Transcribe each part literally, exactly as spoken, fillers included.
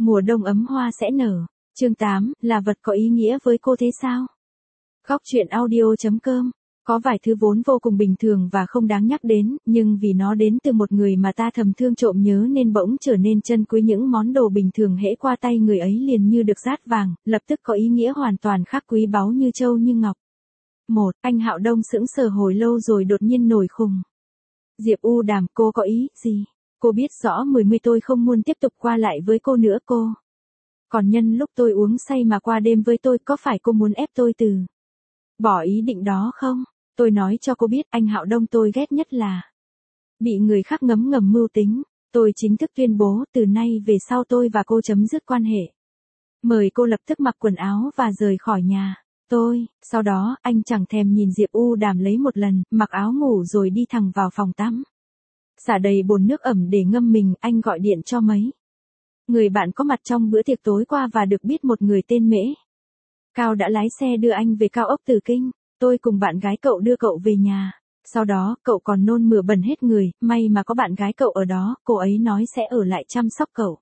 Mùa đông ấm hoa sẽ nở. Chương tám, là vật có ý nghĩa với cô thế sao? Góc truyện audio chấm com. Có vài thứ vốn vô cùng bình thường và không đáng nhắc đến, nhưng vì nó đến từ một người mà ta thầm thương trộm nhớ nên bỗng trở nên chân quý. Những món đồ bình thường hễ qua tay người ấy liền như được dát vàng, lập tức có ý nghĩa hoàn toàn khác, quý báu như châu như ngọc. Một, anh Hạo Đông sững sờ hồi lâu rồi đột nhiên nổi khùng. Diệp U Đàm, cô có ý gì? Cô biết rõ mười mươi tôi không muốn tiếp tục qua lại với cô nữa cô. Còn nhân lúc tôi uống say mà qua đêm với tôi, có phải cô muốn ép tôi từ bỏ ý định đó không? Tôi nói cho cô biết, anh Hạo Đông tôi ghét nhất là bị người khác ngấm ngầm mưu tính. Tôi chính thức tuyên bố, từ nay về sau tôi và cô chấm dứt quan hệ. Mời cô lập tức mặc quần áo và rời khỏi nhà tôi. Sau đó, anh chẳng thèm nhìn Diệp U Đàm lấy một lần, mặc áo ngủ rồi đi thẳng vào phòng tắm. Xả đầy bồn nước ẩm để ngâm mình, anh gọi điện cho mấy người bạn có mặt trong bữa tiệc tối qua và được biết một người tên Mễ Cao đã lái xe đưa anh về cao ốc Từ Kinh. Tôi cùng bạn gái cậu đưa cậu về nhà. Sau đó, cậu còn nôn mửa bẩn hết người, may mà có bạn gái cậu ở đó, cô ấy nói sẽ ở lại chăm sóc cậu.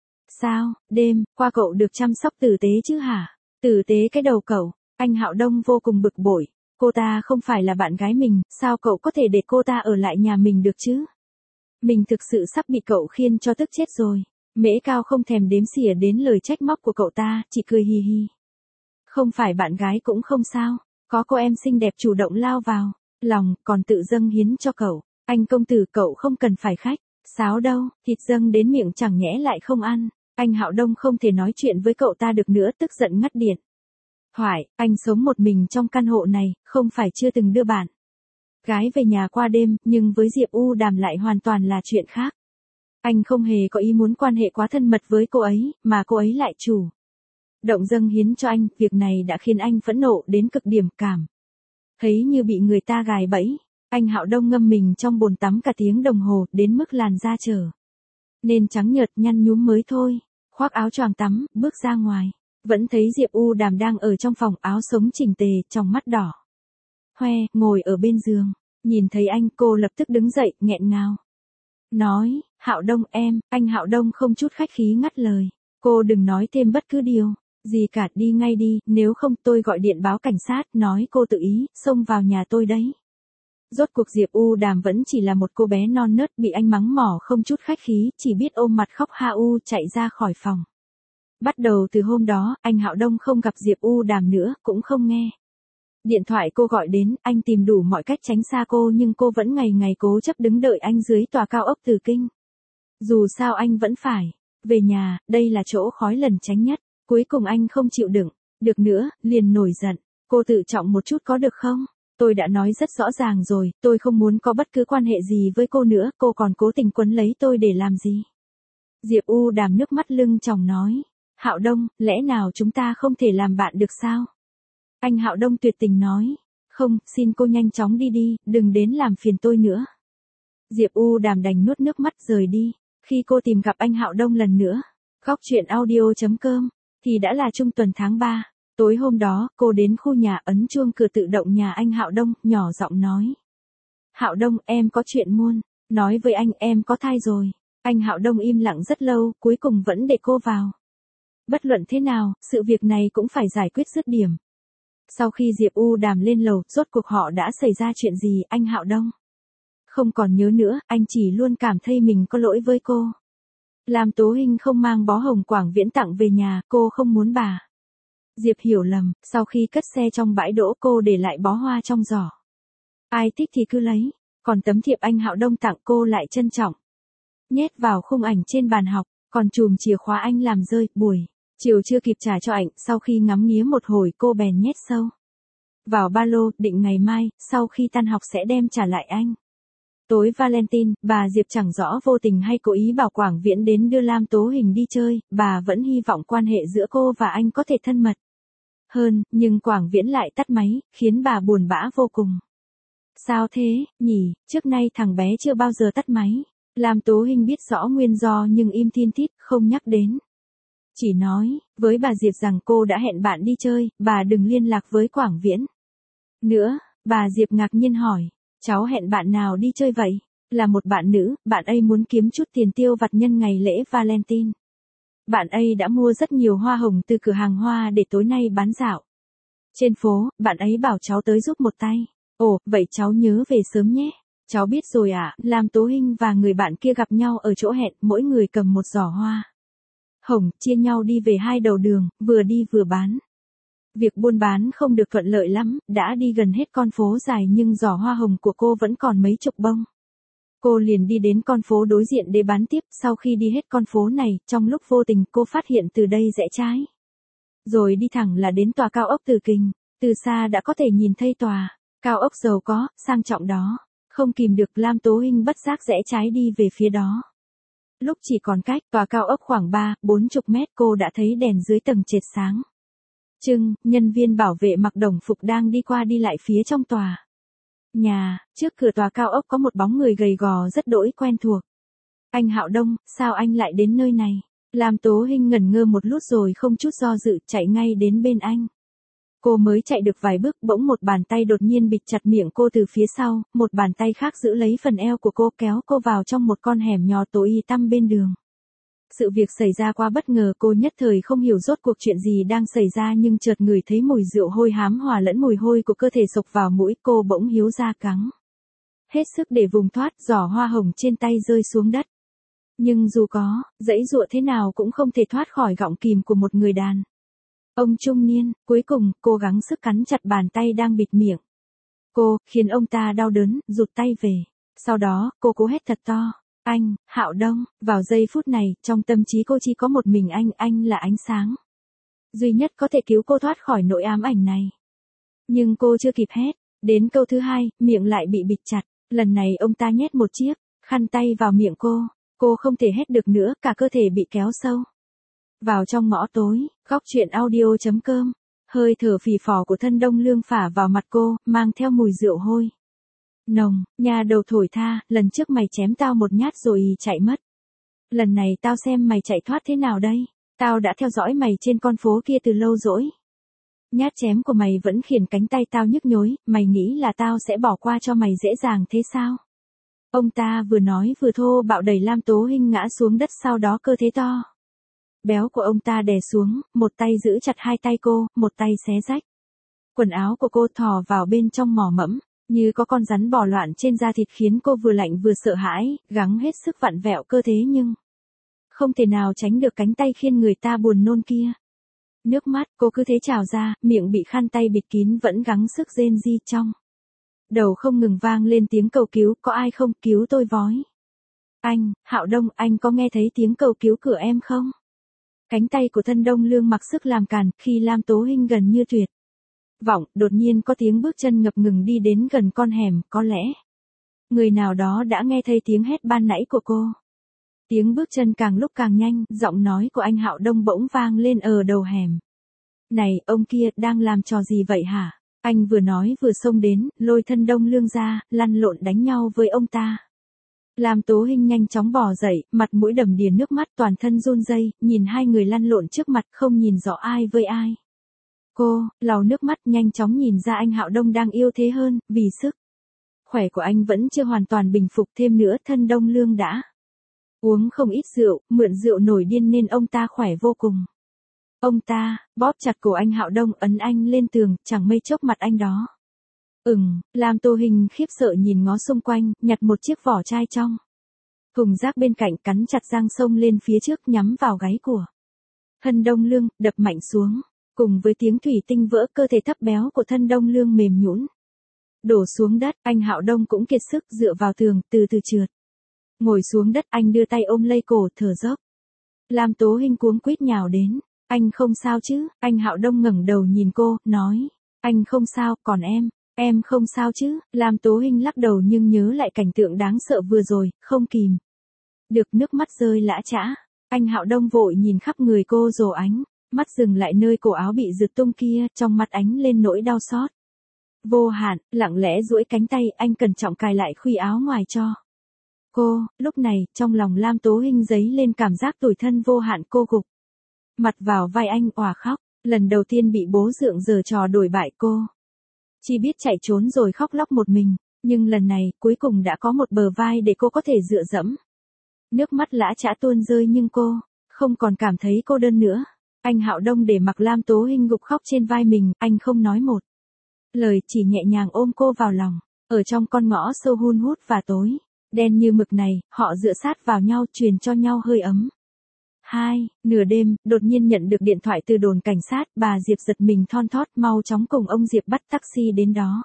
Sao, đêm qua cậu được chăm sóc tử tế chứ hả? Tử tế cái đầu cậu. Anh Hạo Đông vô cùng bực bội. Cô ta không phải là bạn gái mình, sao cậu có thể để cô ta ở lại nhà mình được chứ? Mình thực sự sắp bị cậu khiên cho tức chết rồi. Mễ Cao không thèm đếm xỉa đến lời trách móc của cậu ta, chỉ cười hì hì. Không phải bạn gái cũng không sao, có cô em xinh đẹp chủ động lao vào lòng, còn tự dâng hiến cho cậu. Anh công tử, cậu không cần phải khách sáo đâu, thịt dâng đến miệng chẳng nhẽ lại không ăn. Anh Hạo Đông không thể nói chuyện với cậu ta được nữa, tức giận ngắt điện thoại. Anh sống một mình trong căn hộ này, không phải chưa từng đưa bạn gái về nhà qua đêm, nhưng với Diệp U Đàm lại hoàn toàn là chuyện khác. Anh không hề có ý muốn quan hệ quá thân mật với cô ấy, mà cô ấy lại chủ động dâng hiến cho anh. Việc này đã khiến anh phẫn nộ đến cực điểm, cảm thấy như bị người ta gài bẫy. Anh Hạo Đông ngâm mình trong bồn tắm cả tiếng đồng hồ, đến mức làn da trở nên trắng nhợt nhăn nhúm mới thôi. Khoác áo choàng tắm, bước ra ngoài, vẫn thấy Diệp U Đàm đang ở trong phòng, áo sống chỉnh tề, trong mắt đỏ hoe, ngồi ở bên giường. Nhìn thấy anh, cô lập tức đứng dậy, nghẹn ngào nói, Hạo Đông em. Anh Hạo Đông không chút khách khí ngắt lời. Cô đừng nói thêm bất cứ điều gì cả, đi ngay đi, nếu không tôi gọi điện báo cảnh sát, nói cô tự ý xông vào nhà tôi đấy. Rốt cuộc Diệp U Đàm vẫn chỉ là một cô bé non nớt, bị anh mắng mỏ không chút khách khí, chỉ biết ôm mặt khóc ha u chạy ra khỏi phòng. Bắt đầu từ hôm đó, anh Hạo Đông không gặp Diệp U Đàm nữa, cũng không nghe điện thoại cô gọi đến. Anh tìm đủ mọi cách tránh xa cô, nhưng cô vẫn ngày ngày cố chấp đứng đợi anh dưới tòa cao ốc Từ Kinh. Dù sao anh vẫn phải về nhà, đây là chỗ khói lẩn tránh nhất. Cuối cùng anh không chịu đựng được nữa, liền nổi giận. Cô tự trọng một chút có được không? Tôi đã nói rất rõ ràng rồi, tôi không muốn có bất cứ quan hệ gì với cô nữa, cô còn cố tình quấn lấy tôi để làm gì? Diệp U Đàm nước mắt lưng tròng nói. Hạo Đông, lẽ nào chúng ta không thể làm bạn được sao? Anh Hạo Đông tuyệt tình nói. Không, xin cô nhanh chóng đi đi, đừng đến làm phiền tôi nữa. Diệp U Đàm đành nuốt nước mắt rời đi. Khi cô tìm gặp anh Hạo Đông lần nữa, góc truyện audio chấm com, thì đã là trung tuần tháng ba. Tối hôm đó, cô đến khu nhà, ấn chuông cửa tự động nhà anh Hạo Đông, nhỏ giọng nói. Hạo Đông, em có chuyện muốn nói với anh, em có thai rồi. Anh Hạo Đông im lặng rất lâu, cuối cùng vẫn để cô vào. Bất luận thế nào, sự việc này cũng phải giải quyết dứt điểm. Sau khi Diệp U Đàm lên lầu, rốt cuộc họ đã xảy ra chuyện gì, anh Hạo Đông không còn nhớ nữa, anh chỉ luôn cảm thấy mình có lỗi với cô. Lam Tố Hinh không mang bó hồng Quảng Viễn tặng về nhà, cô không muốn bà Diệp hiểu lầm. Sau khi cất xe trong bãi đỗ, cô để lại bó hoa trong giỏ. Ai thích thì cứ lấy, còn tấm thiệp anh Hạo Đông tặng cô lại trân trọng nhét vào khung ảnh trên bàn học, còn chùm chìa khóa anh làm rơi. Buổi chiều chưa kịp trả cho ảnh, sau khi ngắm nghía một hồi cô bèn nhét sâu vào ba lô, định ngày mai, sau khi tan học sẽ đem trả lại anh. Tối Valentine, bà Diệp chẳng rõ vô tình hay cố ý bảo Quảng Viễn đến đưa Lam Tố Hình đi chơi, bà vẫn hy vọng quan hệ giữa cô và anh có thể thân mật hơn, nhưng Quảng Viễn lại tắt máy, khiến bà buồn bã vô cùng. Sao thế, nhỉ, trước nay thằng bé chưa bao giờ tắt máy. Lam Tố Hinh biết rõ nguyên do nhưng im thiên thít, không nhắc đến. Chỉ nói với bà Diệp rằng cô đã hẹn bạn đi chơi, bà đừng liên lạc với Quảng Viễn nữa. Bà Diệp ngạc nhiên hỏi, cháu hẹn bạn nào đi chơi vậy? Là một bạn nữ, bạn ấy muốn kiếm chút tiền tiêu vặt nhân ngày lễ Valentine. bạn ấy đã mua rất nhiều hoa hồng từ cửa hàng hoa để tối nay bán dạo. Trên phố, bạn ấy bảo cháu tới giúp một tay. Ồ, vậy cháu nhớ về sớm nhé. Cháu biết rồi ạ, à, Lam Tố Hinh và người bạn kia gặp nhau ở chỗ hẹn, mỗi người cầm một giỏ hoa hồng, chia nhau đi về hai đầu đường, vừa đi vừa bán. Việc buôn bán không được thuận lợi lắm, đã đi gần hết con phố dài nhưng giỏ hoa hồng của cô vẫn còn mấy chục bông. Cô liền đi đến con phố đối diện để bán tiếp, sau khi đi hết con phố này, trong lúc vô tình cô phát hiện từ đây rẽ trái. Rồi đi thẳng là đến tòa cao ốc Từ Kình, từ xa đã có thể nhìn thấy tòa cao ốc giàu có, sang trọng đó. Không kìm được Lam Tố Hinh bất giác rẽ trái đi về phía đó. Lúc chỉ còn cách tòa cao ốc khoảng ba, bốn chục mét cô đã thấy đèn dưới tầng trệt sáng. Trưng, nhân viên bảo vệ mặc đồng phục đang đi qua đi lại phía trong tòa nhà, trước cửa tòa cao ốc có một bóng người gầy gò rất đỗi quen thuộc. Anh Hạo Đông, sao anh lại đến nơi này? Lam Tố Hinh ngẩn ngơ một lúc rồi không chút do dự chạy ngay đến bên anh. Cô mới chạy được vài bước bỗng một bàn tay đột nhiên bịt chặt miệng cô từ phía sau, một bàn tay khác giữ lấy phần eo của cô kéo cô vào trong một con hẻm nhỏ tối tăm bên đường. Sự việc xảy ra quá bất ngờ, cô nhất thời không hiểu rốt cuộc chuyện gì đang xảy ra nhưng chợt ngửi thấy mùi rượu hôi hám hòa lẫn mùi hôi của cơ thể xộc vào mũi, cô bỗng hiếu ra cắn hết sức để vùng thoát, giỏ hoa hồng trên tay rơi xuống đất. Nhưng dù có giãy giụa thế nào cũng không thể thoát khỏi gọng kìm của một người đàn ông trung niên. Cuối cùng, cô gắng sức cắn chặt bàn tay đang bịt miệng cô, khiến ông ta đau đớn, rụt tay về. Sau đó, cô cố hét thật to. Anh, Hạo Đông. Vào giây phút này, trong tâm trí cô chỉ có một mình anh, anh là ánh sáng duy nhất có thể cứu cô thoát khỏi nỗi ám ảnh này. Nhưng cô chưa kịp hét, đến câu thứ hai, miệng lại bị bịt chặt. Lần này ông ta nhét một chiếc khăn tay vào miệng cô. Cô không thể hét được nữa, cả cơ thể bị kéo sâu vào trong ngõ tối. Góc truyện audio chấm com. Hơi thở phì phò của Thân Đông Lương phả vào mặt cô, mang theo mùi rượu hôi nồng. Nhà đầu thổi tha, lần trước mày chém tao một nhát rồi chạy mất. Lần này tao xem mày chạy thoát thế nào đây. Tao đã theo dõi mày trên con phố kia từ lâu rồi. Nhát chém của mày vẫn khiến cánh tay tao nhức nhối, mày nghĩ là tao sẽ bỏ qua cho mày dễ dàng thế sao? Ông ta vừa nói vừa thô bạo đẩy Lam Tố Hinh ngã xuống đất, sau đó cơ thể to béo của ông ta đè xuống, một tay giữ chặt hai tay cô, một tay xé rách quần áo của cô, thò vào bên trong mò mẫm, như có con rắn bò loạn trên da thịt, khiến cô vừa lạnh vừa sợ hãi, gắng hết sức vặn vẹo cơ thể nhưng không thể nào tránh được cánh tay khiến người ta buồn nôn kia. Nước mắt cô cứ thế trào ra, miệng bị khăn tay bịt kín vẫn gắng sức rên ri, trong đầu không ngừng vang lên tiếng cầu cứu. Có ai không, cứu tôi với. Anh, Hạo Đông, anh có nghe thấy tiếng cầu cứu cửa em không? Cánh tay của Thân Đông Lương mặc sức làm cản, khi Lam Tố Hinh gần như tuyệt vọng, đột nhiên có tiếng bước chân ngập ngừng đi đến gần con hẻm. Có lẽ người nào đó đã nghe thấy tiếng hét ban nãy của cô. Tiếng bước chân càng lúc càng nhanh, giọng nói của anh Hạo Đông bỗng vang lên ở đầu hẻm. Này, ông kia, đang làm trò gì vậy hả? Anh vừa nói vừa xông đến, lôi Thân Đông Lương ra, lăn lộn đánh nhau với ông ta. Lam Tố Hinh nhanh chóng bò dậy, mặt mũi đầm đìa nước mắt, toàn thân run rẩy, nhìn hai người lăn lộn trước mặt, không nhìn rõ ai với ai. Cô lau nước mắt, nhanh chóng nhìn ra anh Hạo Đông đang yêu thế hơn, vì sức khỏe của anh vẫn chưa hoàn toàn bình phục, thêm nữa Thân Đông Lương đã uống không ít rượu, mượn rượu nổi điên nên ông ta khỏe vô cùng. Ông ta bóp chặt cổ anh Hạo Đông, ấn anh lên tường, chẳng mây chốc mặt anh đó. Ừm, Lam Tố Hinh khiếp sợ nhìn ngó xung quanh, nhặt một chiếc vỏ chai trong thùng rác bên cạnh, cắn chặt răng xông lên phía trước, nhắm vào gáy của Thân Đông Lương, đập mạnh xuống. Cùng với tiếng thủy tinh vỡ, cơ thể thấp béo của Thân Đông Lương mềm nhũn đổ xuống đất. Anh Hạo Đông cũng kiệt sức, dựa vào tường, từ từ trượt ngồi xuống đất. Anh đưa tay ôm lấy cổ, thở dốc. Lam Tố Hinh cuống quýt nhào đến. Anh không sao chứ? Anh Hạo Đông ngẩng đầu nhìn cô, nói. Anh không sao, còn em? Em không sao chứ? Lam Tố Hinh lắc đầu nhưng nhớ lại cảnh tượng đáng sợ vừa rồi, không kìm được nước mắt rơi lã chã. Anh Hạo Đông vội nhìn khắp người cô rồi ánh mắt dừng lại nơi cổ áo bị rượt tung kia, trong mắt ánh lên nỗi đau xót vô hạn. Lặng lẽ duỗi cánh tay, anh cẩn trọng cài lại khuy áo ngoài cho cô. Lúc này, trong lòng Lam Tố Hinh dấy lên cảm giác tủi thân vô hạn. Cô gục mặt vào vai anh, òa khóc. Lần đầu tiên bị bố dượng giở trò đổi bại, cô chỉ biết chạy trốn rồi khóc lóc một mình. Nhưng lần này, cuối cùng đã có một bờ vai để cô có thể dựa dẫm. Nước mắt lã chã tuôn rơi nhưng cô không còn cảm thấy cô đơn nữa. Anh Hạo Đông để mặc Lam Tố Hinh gục khóc trên vai mình, anh không nói một lời, chỉ nhẹ nhàng ôm cô vào lòng. Ở trong con ngõ sâu hun hút và tối đen như mực này, họ dựa sát vào nhau, truyền cho nhau hơi ấm. Hai, nửa đêm, đột nhiên nhận được điện thoại từ đồn cảnh sát, bà Diệp giật mình thon thót, mau chóng cùng ông Diệp bắt taxi đến đó.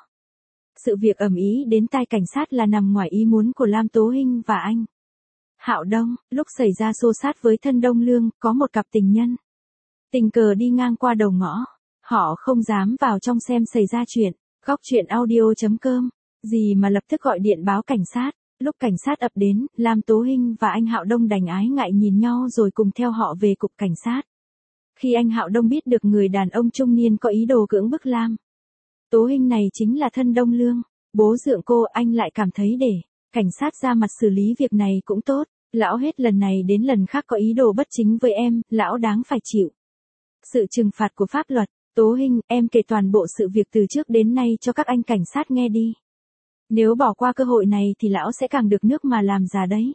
Sự việc ầm ĩ đến tai cảnh sát là nằm ngoài ý muốn của Lam Tố Hinh và anh Hạo Đông. Lúc xảy ra xô xát với thân Đông Lương, có một cặp tình nhân tình cờ đi ngang qua đầu ngõ. Họ không dám vào trong xem xảy ra chuyện. Góc chuyện audio chấm com. Gì mà lập tức gọi điện báo cảnh sát. Lúc cảnh sát ập đến, Lam Tố Hinh và anh Hạo Đông đành ái ngại nhìn nhau rồi cùng theo họ về cục cảnh sát. Khi anh Hạo Đông biết được người đàn ông trung niên có ý đồ cưỡng bức Lam Tố Hinh này chính là thân Đông Lương, bố dượng cô, anh lại cảm thấy để cảnh sát ra mặt xử lý việc này cũng tốt. Lão hết lần này đến lần khác có ý đồ bất chính với em, lão đáng phải chịu sự trừng phạt của pháp luật. Tố Hinh, em kể toàn bộ sự việc từ trước đến nay cho các anh cảnh sát nghe đi. Nếu bỏ qua cơ hội này thì lão sẽ càng được nước mà làm già đấy.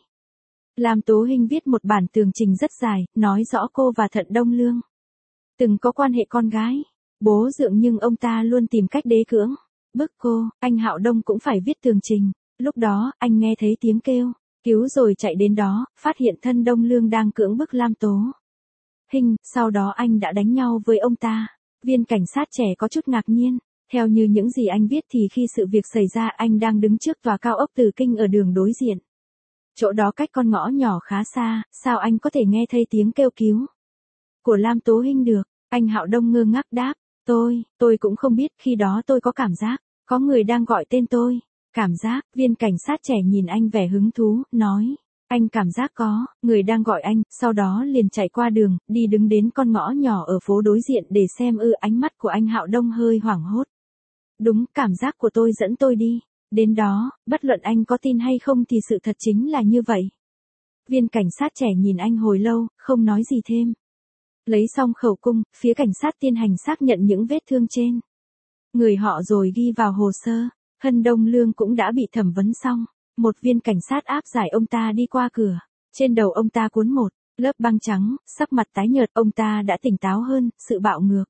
Lam Tố Hinh viết một bản tường trình rất dài, nói rõ cô và Thận Đông Lương từng có quan hệ con gái, bố dượng, nhưng ông ta luôn tìm cách đế cưỡng bức cô. Anh Hạo Đông cũng phải viết tường trình. Lúc đó, anh nghe thấy tiếng kêu cứu rồi chạy đến đó, phát hiện thân Đông Lương đang cưỡng bức Lam Tố Hinh, sau đó anh đã đánh nhau với ông ta. Viên cảnh sát trẻ có chút ngạc nhiên. Theo như những gì anh viết thì khi sự việc xảy ra anh đang đứng trước tòa cao ốc Từ Kinh ở đường đối diện. Chỗ đó cách con ngõ nhỏ khá xa, sao anh có thể nghe thấy tiếng kêu cứu của Lam Tố Hinh được? Anh Hạo Đông ngơ ngác đáp, tôi, tôi cũng không biết, khi đó tôi có cảm giác, có người đang gọi tên tôi. Cảm giác? Viên cảnh sát trẻ nhìn anh vẻ hứng thú, nói, anh cảm giác có người đang gọi anh, sau đó liền chạy qua đường, đi đứng đến con ngõ nhỏ ở phố đối diện để xem. Ư Ánh mắt của anh Hạo Đông hơi hoảng hốt. Đúng, cảm giác của tôi dẫn tôi đi đến đó, bất luận anh có tin hay không thì sự thật chính là như vậy. Viên cảnh sát trẻ nhìn anh hồi lâu, không nói gì thêm. Lấy xong khẩu cung, phía cảnh sát tiến hành xác nhận những vết thương trên người họ rồi ghi vào hồ sơ. Hân Đông Lương cũng đã bị thẩm vấn xong. Một viên cảnh sát áp giải ông ta đi qua cửa. Trên đầu ông ta cuốn một lớp băng trắng, sắc mặt tái nhợt. Ông ta đã tỉnh táo hơn, sự bạo ngược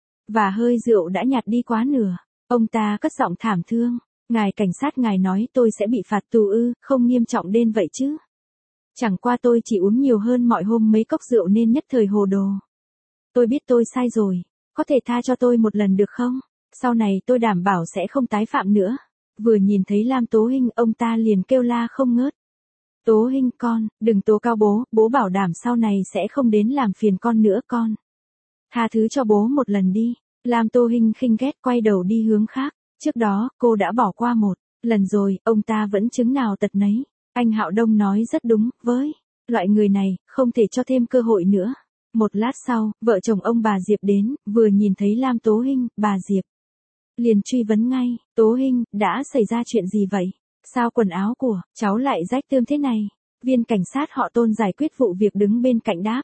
và hơi rượu đã nhạt đi quá nửa. Ông ta cất giọng thảm thương. Ngài cảnh sát, ngài nói tôi sẽ bị phạt tù ư? Không nghiêm trọng đến vậy chứ? Chẳng qua tôi chỉ uống nhiều hơn mọi hôm mấy cốc rượu nên nhất thời hồ đồ. Tôi biết tôi sai rồi. Có thể tha cho tôi một lần được không? Sau này tôi đảm bảo sẽ không tái phạm nữa. Vừa nhìn thấy Lam Tố Hinh, ông ta liền kêu la không ngớt. Tố Hinh con, đừng tố cao bố, bố bảo đảm sau này sẽ không đến làm phiền con nữa con. Tha thứ cho bố một lần đi. Lam Tố Hinh khinh ghét quay đầu đi hướng khác. Trước đó, cô đã bỏ qua một lần rồi, ông ta vẫn chứng nào tật nấy. Anh Hạo Đông nói rất đúng, với loại người này, không thể cho thêm cơ hội nữa. Một lát sau, vợ chồng ông bà Diệp đến, vừa nhìn thấy Lam Tố Hinh, bà Diệp liền truy vấn ngay, Tố Hinh, đã xảy ra chuyện gì vậy? Sao quần áo của cháu lại rách tươm thế này? Viên cảnh sát họ Tôn giải quyết vụ việc đứng bên cạnh đáp.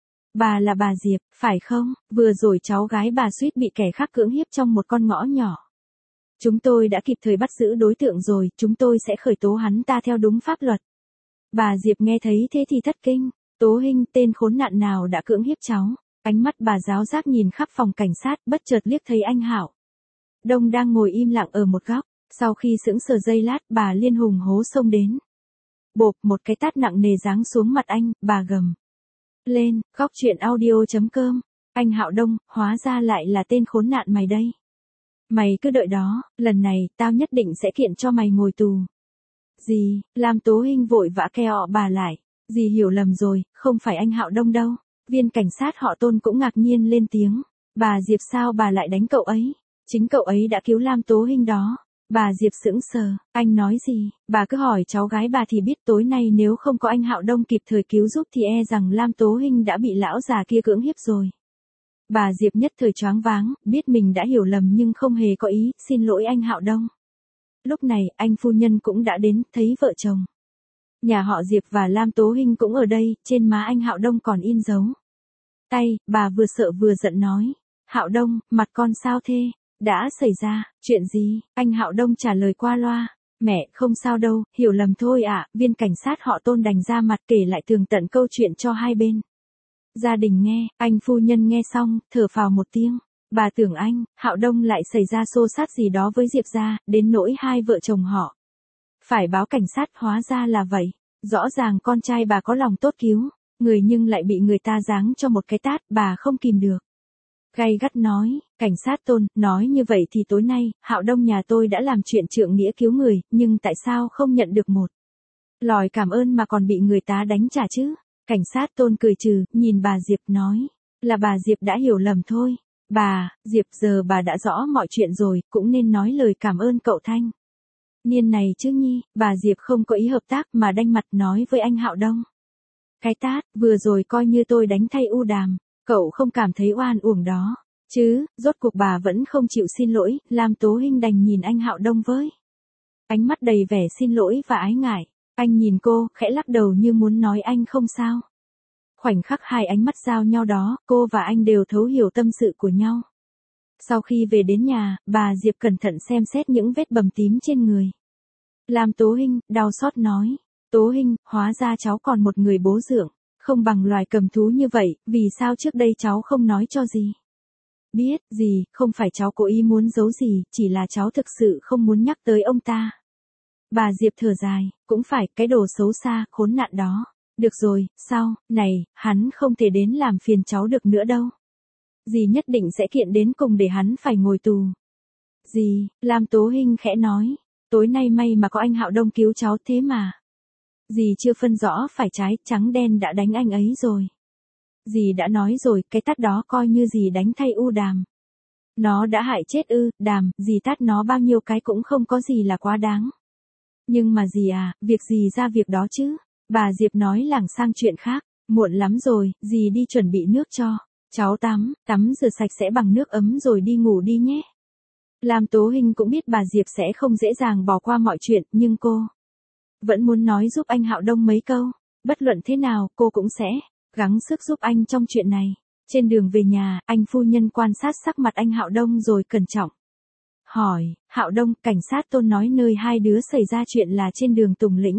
Bà là bà Diệp, phải không? Vừa rồi cháu gái bà suýt bị kẻ khác cưỡng hiếp trong một con ngõ nhỏ. Chúng tôi đã kịp thời bắt giữ đối tượng rồi, chúng tôi sẽ khởi tố hắn ta theo đúng pháp luật. Bà Diệp nghe thấy thế thì thất kinh. Tố Hinh, tên khốn nạn nào đã cưỡng hiếp cháu? Ánh mắt bà giáo giác nhìn khắp phòng cảnh sát, bất chợt liếc thấy anh Hạo Đông đang ngồi im lặng ở một góc. Sau khi sững sờ giây lát, bà liên hùng hố xông đến. Bộp, một cái tát nặng nề giáng xuống mặt anh, bà gầm lên. Góc chuyện audio chấm com. Anh Hạo Đông, hóa ra lại là tên khốn nạn mày đây. Mày cứ đợi đó, lần này, tao nhất định sẽ kiện cho mày ngồi tù. Gì? Lam Tố Hinh vội vã kêu bà lại. Dì hiểu lầm rồi, không phải anh Hạo Đông đâu. Viên cảnh sát họ Tôn cũng ngạc nhiên lên tiếng. Bà Diệp, sao bà lại đánh cậu ấy? Chính cậu ấy đã cứu Lam Tố Hinh đó. Bà Diệp sững sờ, anh nói gì? Bà cứ hỏi cháu gái bà thì biết. Tối nay nếu không có anh Hạo Đông kịp thời cứu giúp thì e rằng Lam Tố Hinh đã bị lão già kia cưỡng hiếp rồi. Bà Diệp nhất thời choáng váng, biết mình đã hiểu lầm nhưng không hề có ý, xin lỗi anh Hạo Đông. Lúc này, anh phu nhân cũng đã đến, thấy vợ chồng nhà họ Diệp và Lam Tố Hinh cũng ở đây, trên má anh Hạo Đông còn in dấu tay. Bà vừa sợ vừa giận nói. Hạo Đông, mặt con sao thế? Đã xảy ra chuyện gì? Anh Hạo Đông trả lời qua loa. Mẹ, không sao đâu, hiểu lầm thôi ạ. Viên cảnh sát họ Tôn đành ra mặt kể lại tường tận câu chuyện cho hai bên. Gia đình nghe, anh phu nhân nghe xong, thở phào một tiếng. Bà tưởng anh, Hạo Đông lại xảy ra xô xát gì đó với Diệp gia, đến nỗi hai vợ chồng họ phải báo cảnh sát, hóa ra là vậy. Rõ ràng con trai bà có lòng tốt cứu người nhưng lại bị người ta giáng cho một cái tát, bà không kìm được. Gay gắt nói, cảnh sát Tôn, nói như vậy thì tối nay, Hạo Đông nhà tôi đã làm chuyện trượng nghĩa cứu người, nhưng tại sao không nhận được một lời cảm ơn mà còn bị người ta đánh trả chứ? Cảnh sát Tôn cười trừ, nhìn bà Diệp nói, là bà Diệp đã hiểu lầm thôi. Bà, Diệp giờ bà đã rõ mọi chuyện rồi, cũng nên nói lời cảm ơn cậu Thanh niên này chứ nhi. Bà Diệp không có ý hợp tác mà đanh mặt nói với anh Hạo Đông. Cái tát, vừa rồi coi như tôi đánh thay U Đàm, cậu không cảm thấy oan uổng đó, chứ, rốt cuộc bà vẫn không chịu xin lỗi, Lam Tố Hinh đành nhìn anh Hạo Đông với ánh mắt đầy vẻ xin lỗi và ái ngại. Anh nhìn cô, khẽ lắc đầu như muốn nói anh không sao. Khoảnh khắc hai ánh mắt giao nhau đó, cô và anh đều thấu hiểu tâm sự của nhau. Sau khi về đến nhà, bà Diệp cẩn thận xem xét những vết bầm tím trên người Lam Tố Hinh, đau xót nói, Tố Hinh, hóa ra cháu còn một người bố dưỡng, không bằng loài cầm thú như vậy, vì sao trước đây cháu không nói cho gì? Biết, gì, không phải cháu cố ý muốn giấu gì, chỉ là cháu thực sự không muốn nhắc tới ông ta. Bà Diệp thở dài, cũng phải, cái đồ xấu xa, khốn nạn đó. Được rồi, sao, này, hắn không thể đến làm phiền cháu được nữa đâu. Dì nhất định sẽ kiện đến cùng để hắn phải ngồi tù. Dì, Lam Tố Hinh khẽ nói, tối nay may mà có anh Hạo Đông cứu cháu thế mà. Dì chưa phân rõ phải trái, trắng đen đã đánh anh ấy rồi. Dì đã nói rồi, cái tát đó coi như dì đánh thay U Đàm. Nó đã hại chết ư, Đàm, dì tát nó bao nhiêu cái cũng không có gì là quá đáng. Nhưng mà dì à, việc gì ra việc đó chứ? Bà Diệp nói lảng sang chuyện khác, muộn lắm rồi, dì đi chuẩn bị nước cho cháu tắm, tắm rửa sạch sẽ bằng nước ấm rồi đi ngủ đi nhé. Lam Tố Hinh cũng biết bà Diệp sẽ không dễ dàng bỏ qua mọi chuyện, nhưng cô vẫn muốn nói giúp anh Hạo Đông mấy câu. Bất luận thế nào, cô cũng sẽ gắng sức giúp anh trong chuyện này. Trên đường về nhà, anh phu nhân quan sát sắc mặt anh Hạo Đông rồi cẩn trọng hỏi, Hạo Đông, cảnh sát Tôn nói nơi hai đứa xảy ra chuyện là trên đường Tùng Lĩnh.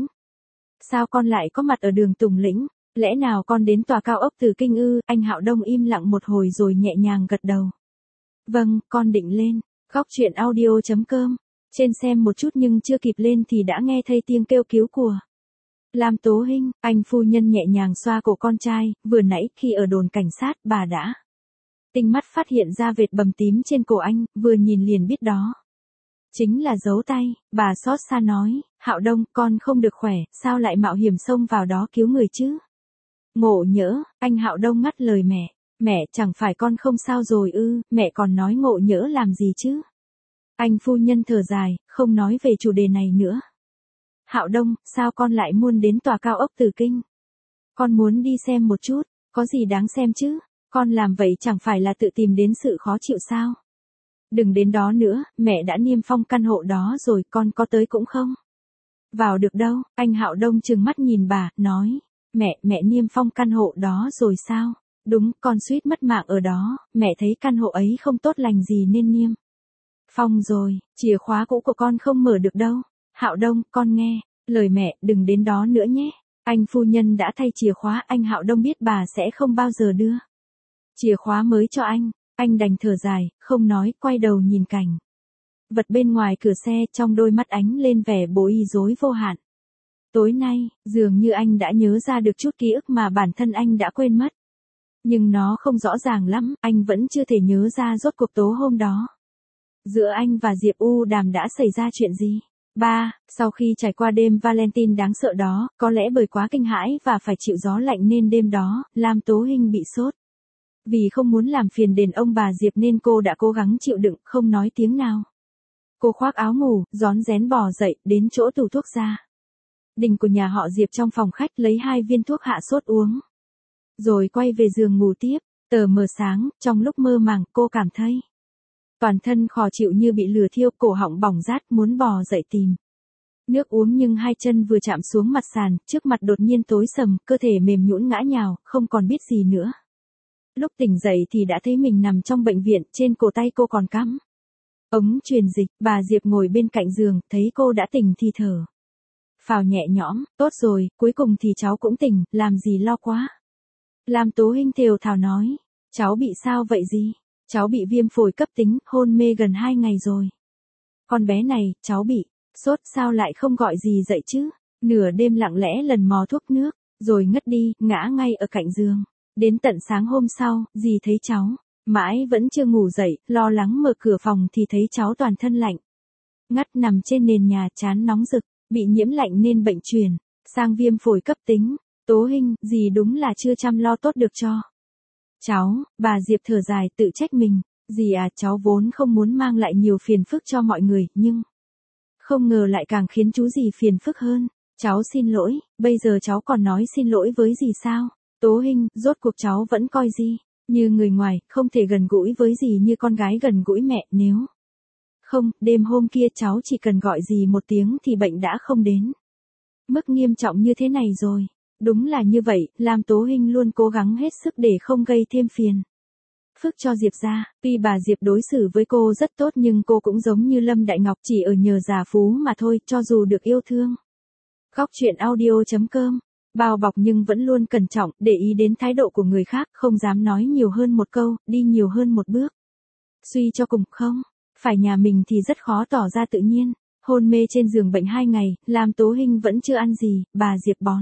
Sao con lại có mặt ở đường Tùng Lĩnh? Lẽ nào con đến tòa cao ốc Từ Kinh ư? Anh Hạo Đông im lặng một hồi rồi nhẹ nhàng gật đầu. Vâng, con định lên. Góc truyện audio chấm com. Trên xem một chút nhưng chưa kịp lên thì đã nghe thấy tiếng kêu cứu của Lam Tố Hinh. Anh phu nhân nhẹ nhàng xoa cổ con trai, vừa nãy khi ở đồn cảnh sát bà đã tinh mắt phát hiện ra vệt bầm tím trên cổ anh, vừa nhìn liền biết đó chính là dấu tay. Bà xót xa nói, Hạo Đông, con không được khỏe, sao lại mạo hiểm xông vào đó cứu người chứ? Ngộ nhỡ, anh Hạo Đông ngắt lời mẹ, mẹ, chẳng phải con không sao rồi ư, mẹ còn nói ngộ nhỡ làm gì chứ? Anh phu nhân thở dài, không nói về chủ đề này nữa. Hạo Đông, sao con lại muốn đến tòa cao ốc Từ Kinh? Con muốn đi xem một chút, có gì đáng xem chứ? Con làm vậy chẳng phải là tự tìm đến sự khó chịu sao? Đừng đến đó nữa, mẹ đã niêm phong căn hộ đó rồi, con có tới cũng không vào được đâu. Anh Hạo Đông trừng mắt nhìn bà, nói, mẹ, mẹ niêm phong căn hộ đó rồi sao? Đúng, con suýt mất mạng ở đó, mẹ thấy căn hộ ấy không tốt lành gì nên niêm phong rồi, chìa khóa cũ của con không mở được đâu. Hạo Đông, con nghe lời mẹ, đừng đến đó nữa nhé. Anh phu nhân đã thay chìa khóa, anh Hạo Đông biết bà sẽ không bao giờ đưa chìa khóa mới cho anh. Anh đành thở dài, không nói, quay đầu nhìn cảnh vật bên ngoài cửa xe, trong đôi mắt ánh lên vẻ bối rối vô hạn. Tối nay, dường như anh đã nhớ ra được chút ký ức mà bản thân anh đã quên mất. Nhưng nó không rõ ràng lắm, anh vẫn chưa thể nhớ ra rốt cuộc tối hôm đó giữa anh và Diệp U Đàm đã xảy ra chuyện gì. Ba, sau khi trải qua đêm Valentine đáng sợ đó, có lẽ bởi quá kinh hãi và phải chịu gió lạnh nên đêm đó, Lam Tố Hinh bị sốt. Vì không muốn làm phiền đến ông bà Diệp nên cô đã cố gắng chịu đựng, không nói tiếng nào. Cô khoác áo ngủ, rón rén bò dậy, đến chỗ tủ thuốc ra đình của nhà họ Diệp trong phòng khách lấy hai viên thuốc hạ sốt uống. Rồi quay về giường ngủ tiếp. Tờ mờ sáng, trong lúc mơ màng, cô cảm thấy toàn thân khó chịu như bị lửa thiêu, cổ họng bỏng rát, muốn bò dậy tìm nước uống nhưng hai chân vừa chạm xuống mặt sàn, trước mặt đột nhiên tối sầm, cơ thể mềm nhũn ngã nhào, không còn biết gì nữa. Lúc tỉnh dậy thì đã thấy mình nằm trong bệnh viện, trên cổ tay cô còn cắm ống truyền dịch. Bà Diệp ngồi bên cạnh giường, thấy cô đã tỉnh thì thở phào nhẹ nhõm, tốt rồi, cuối cùng thì cháu cũng tỉnh, làm gì lo quá. Lam Tố Hinh thều thào nói. Cháu bị sao vậy gì? Cháu bị viêm phổi cấp tính, hôn mê gần hai ngày rồi. Con bé này, cháu bị sốt sao lại không gọi gì dậy chứ? Nửa đêm lặng lẽ lần mò thuốc nước, rồi ngất đi, ngã ngay ở cạnh giường. Đến tận sáng hôm sau, dì thấy cháu, mãi vẫn chưa ngủ dậy, lo lắng mở cửa phòng thì thấy cháu toàn thân lạnh. Ngắt nằm trên nền nhà, trán nóng rực, bị nhiễm lạnh nên bệnh truyền sang viêm phổi cấp tính. Tố Hinh, dì đúng là chưa chăm lo tốt được cho cháu. Bà Diệp thở dài tự trách mình. Dì à, cháu vốn không muốn mang lại nhiều phiền phức cho mọi người, nhưng không ngờ lại càng khiến chú dì phiền phức hơn. Cháu xin lỗi, bây giờ cháu còn nói xin lỗi với dì sao? Tố Hinh, rốt cuộc cháu vẫn coi dì như người ngoài, không thể gần gũi với dì như con gái gần gũi mẹ. Nếu không, đêm hôm kia cháu chỉ cần gọi dì một tiếng thì bệnh đã không đến mức nghiêm trọng như thế này rồi. Đúng là như vậy, Lam Tố Hinh luôn cố gắng hết sức để không gây thêm phiền phức cho Diệp gia. Tuy bà Diệp đối xử với cô rất tốt nhưng cô cũng giống như Lâm Đại Ngọc, chỉ ở nhờ già phú mà thôi, cho dù được yêu thương. Góc truyện audio chấm com, bao bọc nhưng vẫn luôn cẩn trọng, để ý đến thái độ của người khác, không dám nói nhiều hơn một câu, đi nhiều hơn một bước. Suy cho cùng, không phải nhà mình thì rất khó tỏ ra tự nhiên. Hôn mê trên giường bệnh hai ngày, Lam Tố Hinh vẫn chưa ăn gì, bà Diệp bón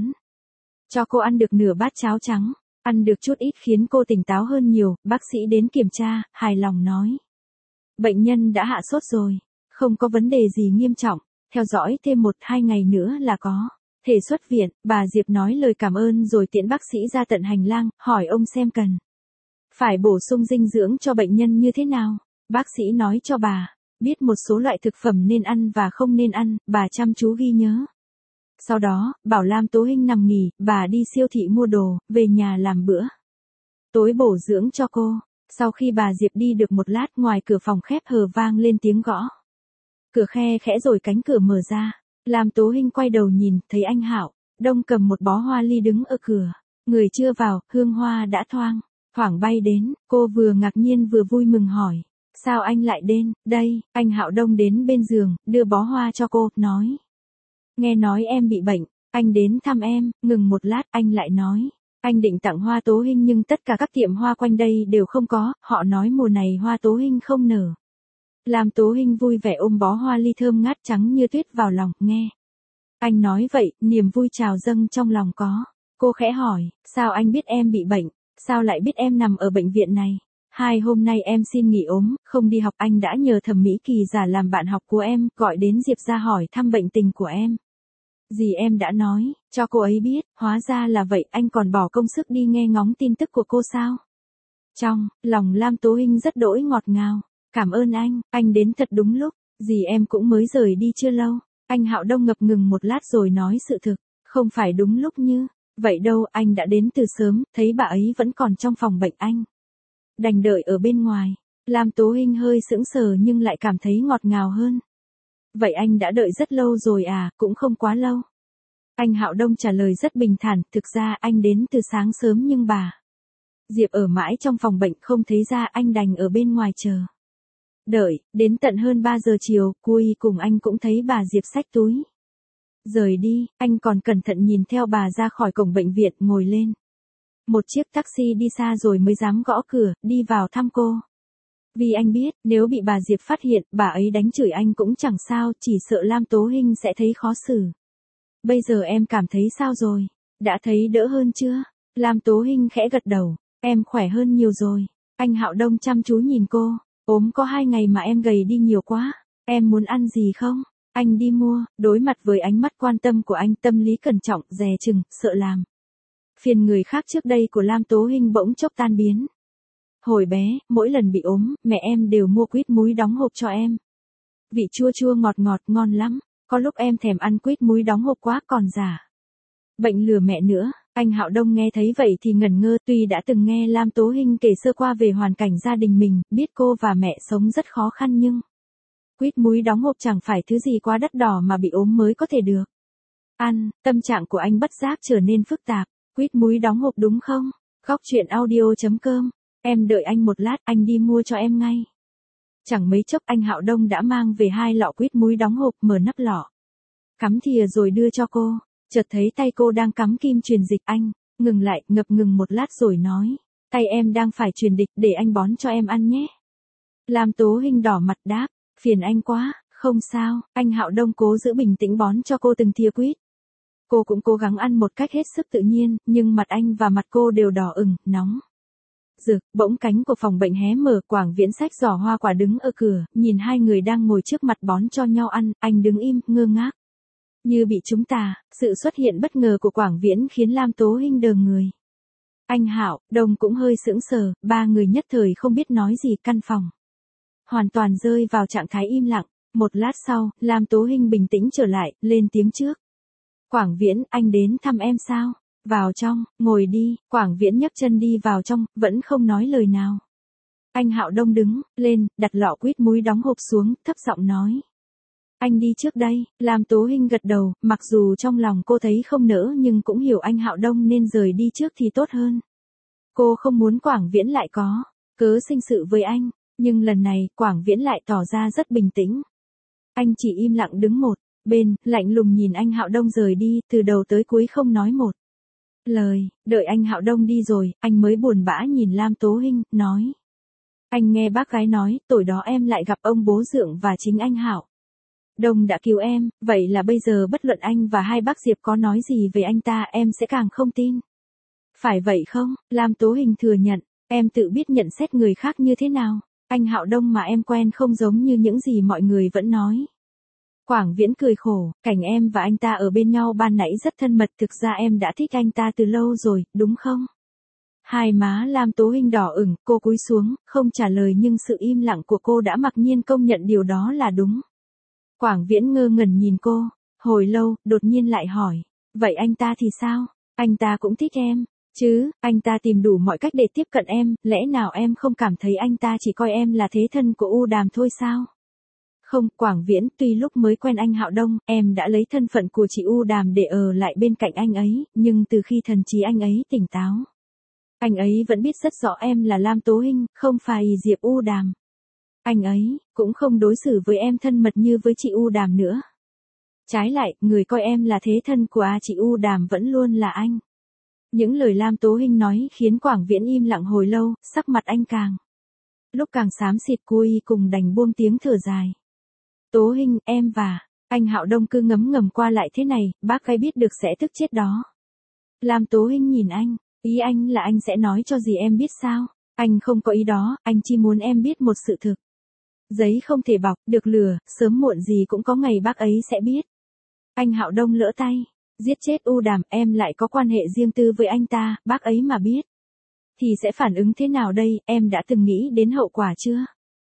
cho cô ăn được nửa bát cháo trắng. Ăn được chút ít khiến cô tỉnh táo hơn nhiều, bác sĩ đến kiểm tra, hài lòng nói. Bệnh nhân đã hạ sốt rồi, không có vấn đề gì nghiêm trọng, theo dõi thêm một hai ngày nữa là có thể xuất viện. Bà Diệp nói lời cảm ơn rồi tiễn bác sĩ ra tận hành lang, hỏi ông xem cần phải bổ sung dinh dưỡng cho bệnh nhân như thế nào. Bác sĩ nói cho bà biết một số loại thực phẩm nên ăn và không nên ăn, bà chăm chú ghi nhớ. Sau đó, bảo Lam Tố Hinh nằm nghỉ, bà đi siêu thị mua đồ, về nhà làm bữa tối bổ dưỡng cho cô. Sau khi bà Diệp đi được một lát, ngoài cửa phòng khép hờ vang lên tiếng gõ cửa khe khẽ rồi cánh cửa mở ra. Lam Tố Hinh quay đầu nhìn, thấy anh Hạo Đông cầm một bó hoa ly đứng ở cửa. Người chưa vào, hương hoa đã thoang thoảng bay đến. Cô vừa ngạc nhiên vừa vui mừng hỏi, sao anh lại đến đây? Anh Hạo Đông đến bên giường, đưa bó hoa cho cô, nói, nghe nói em bị bệnh, anh đến thăm em. Ngừng một lát, anh lại nói, anh định tặng hoa Tố Hinh nhưng tất cả các tiệm hoa quanh đây đều không có, họ nói mùa này hoa Tố Hinh không nở. Lam Tố Hinh vui vẻ ôm bó hoa ly thơm ngát trắng như tuyết vào lòng, nghe anh nói vậy, niềm vui trào dâng trong lòng có. Cô khẽ hỏi, sao anh biết em bị bệnh, sao lại biết em nằm ở bệnh viện này? Hai hôm nay em xin nghỉ ốm, không đi học, anh đã nhờ Thẩm Mỹ Kỳ giả làm bạn học của em, gọi đến Diệp gia hỏi thăm bệnh tình của em. Dì em đã nói cho cô ấy biết, hóa ra là vậy, anh còn bỏ công sức đi nghe ngóng tin tức của cô sao? Trong lòng Lam Tố Hinh rất đỗi ngọt ngào, cảm ơn anh, anh đến thật đúng lúc, dì em cũng mới rời đi chưa lâu. Anh Hạo Đông ngập ngừng một lát rồi nói sự thực, không phải đúng lúc như vậy đâu, anh đã đến từ sớm, thấy bà ấy vẫn còn trong phòng bệnh, anh đành đợi ở bên ngoài. Lam Tố Hinh hơi sững sờ nhưng lại cảm thấy ngọt ngào hơn. Vậy anh đã đợi rất lâu rồi à? Cũng không quá lâu. Anh Hạo Đông trả lời rất bình thản, thực ra anh đến từ sáng sớm nhưng bà Diệp ở mãi trong phòng bệnh, không thấy ra, anh đành ở bên ngoài chờ đợi, đến tận hơn ba giờ chiều, cuối cùng anh cũng thấy bà Diệp xách túi rời đi. Anh còn cẩn thận nhìn theo bà ra khỏi cổng bệnh viện, ngồi lên một chiếc taxi đi xa rồi mới dám gõ cửa, đi vào thăm cô. Vì anh biết, nếu bị bà Diệp phát hiện, bà ấy đánh chửi anh cũng chẳng sao, chỉ sợ Lam Tố Hinh sẽ thấy khó xử. Bây giờ em cảm thấy sao rồi? Đã thấy đỡ hơn chưa? Lam Tố Hinh khẽ gật đầu, em khỏe hơn nhiều rồi. Anh Hạo Đông chăm chú nhìn cô, ốm có hai ngày mà em gầy đi nhiều quá. Em muốn ăn gì không? Anh đi mua. Đối mặt với ánh mắt quan tâm của anh, tâm lý cẩn trọng, dè chừng, sợ làm phiền người khác trước đây của Lam Tố Hinh bỗng chốc tan biến. Hồi bé, mỗi lần bị ốm, mẹ em đều mua quýt múi đóng hộp cho em. Vị chua chua ngọt ngọt, ngon lắm. Có lúc em thèm ăn quýt múi đóng hộp quá, còn giả bệnh lừa mẹ nữa. Anh Hạo Đông nghe thấy vậy thì ngẩn ngơ, tuy đã từng nghe Lam Tố Hinh kể sơ qua về hoàn cảnh gia đình mình, biết cô và mẹ sống rất khó khăn nhưng quýt múi đóng hộp chẳng phải thứ gì quá đắt đỏ mà bị ốm mới có thể được ăn. Tâm trạng của anh bất giác trở nên phức tạp. Quýt múi đóng hộp đúng không? Góc truyện audio chấm com. Em đợi anh một lát, anh đi mua cho em ngay. Chẳng mấy chốc anh Hạo Đông đã mang về hai lọ quýt múi đóng hộp, mở nắp lọ, cắm thìa rồi đưa cho cô. Chợt thấy tay cô đang cắm kim truyền dịch, anh ngừng lại, ngập ngừng một lát rồi nói, tay em đang phải truyền địch, để anh bón cho em ăn nhé. Lam Tố Hinh đỏ mặt đáp, phiền anh quá, không sao. Anh Hạo Đông cố giữ bình tĩnh bón cho cô từng thìa quýt. Cô cũng cố gắng ăn một cách hết sức tự nhiên, nhưng mặt anh và mặt cô đều đỏ ửng, nóng. Rực, bỗng cánh của phòng bệnh hé mở, Quảng Viễn xách giỏ hoa quả đứng ở cửa, nhìn hai người đang ngồi trước mặt bón cho nhau ăn, anh đứng im, ngơ ngác. Như bị trúng tà, sự xuất hiện bất ngờ của Quảng Viễn khiến Lam Tố Hinh đờ người. Anh Hạo Đông cũng hơi sững sờ, ba người nhất thời không biết nói gì, căn phòng hoàn toàn rơi vào trạng thái im lặng. Một lát sau, Lam Tố Hinh bình tĩnh trở lại, lên tiếng trước. Quảng Viễn, anh đến thăm em sao? Vào trong, ngồi đi. Quảng Viễn nhấc chân đi vào trong, vẫn không nói lời nào. Anh Hạo Đông đứng lên, đặt lọ quýt muối đóng hộp xuống, thấp giọng nói. Anh đi trước đây. Lam Tố Hinh gật đầu, mặc dù trong lòng cô thấy không nỡ nhưng cũng hiểu anh Hạo Đông nên rời đi trước thì tốt hơn. Cô không muốn Quảng Viễn lại có cớ sinh sự với anh, nhưng lần này Quảng Viễn lại tỏ ra rất bình tĩnh. Anh chỉ im lặng đứng một bên, lạnh lùng nhìn anh Hạo Đông rời đi, từ đầu tới cuối không nói một lời. Đợi anh Hạo Đông đi rồi, anh mới buồn bã nhìn Lam Tố Hinh, nói. Anh nghe bác gái nói, tối đó em lại gặp ông bố Dượng và chính anh Hạo Đông đã cứu em, vậy là bây giờ bất luận anh và hai bác Diệp có nói gì về anh ta em sẽ càng không tin. Phải vậy không? Lam Tố Hinh thừa nhận, em tự biết nhận xét người khác như thế nào. Anh Hạo Đông mà em quen không giống như những gì mọi người vẫn nói. Quảng Viễn cười khổ, cảnh em và anh ta ở bên nhau ban nãy rất thân mật, thực ra em đã thích anh ta từ lâu rồi, đúng không? Hai má Lam Tố Hinh đỏ ửng, cô cúi xuống, không trả lời nhưng sự im lặng của cô đã mặc nhiên công nhận điều đó là đúng. Quảng Viễn ngơ ngẩn nhìn cô, hồi lâu, đột nhiên lại hỏi, vậy anh ta thì sao? Anh ta cũng thích em, chứ, anh ta tìm đủ mọi cách để tiếp cận em, lẽ nào em không cảm thấy anh ta chỉ coi em là thế thân của U Đàm thôi sao? Không, Quảng Viễn, tuy lúc mới quen anh Hạo Đông, em đã lấy thân phận của chị U Đàm để ở lại bên cạnh anh ấy, nhưng từ khi thần trí anh ấy tỉnh táo, anh ấy vẫn biết rất rõ em là Lam Tố Hinh, không phải Diệp U Đàm. Anh ấy cũng không đối xử với em thân mật như với chị U Đàm nữa. Trái lại, người coi em là thế thân của à chị U Đàm vẫn luôn là anh. Những lời Lam Tố Hinh nói khiến Quảng Viễn im lặng hồi lâu, sắc mặt anh càng lúc càng xám xịt, cuối cùng đành buông tiếng thở dài. Tố Hinh, em và anh Hạo Đông cứ ngấm ngầm qua lại thế này, bác gái biết được sẽ tức chết đó. Lam Tố Hinh nhìn anh, ý anh là anh sẽ nói cho gì em biết sao? Anh không có ý đó, anh chỉ muốn em biết một sự thực. Giấy không thể bọc được lửa, sớm muộn gì cũng có ngày bác ấy sẽ biết. Anh Hạo Đông lỡ tay giết chết U Đàm, em lại có quan hệ riêng tư với anh ta, bác ấy mà biết thì sẽ phản ứng thế nào đây, em đã từng nghĩ đến hậu quả chưa?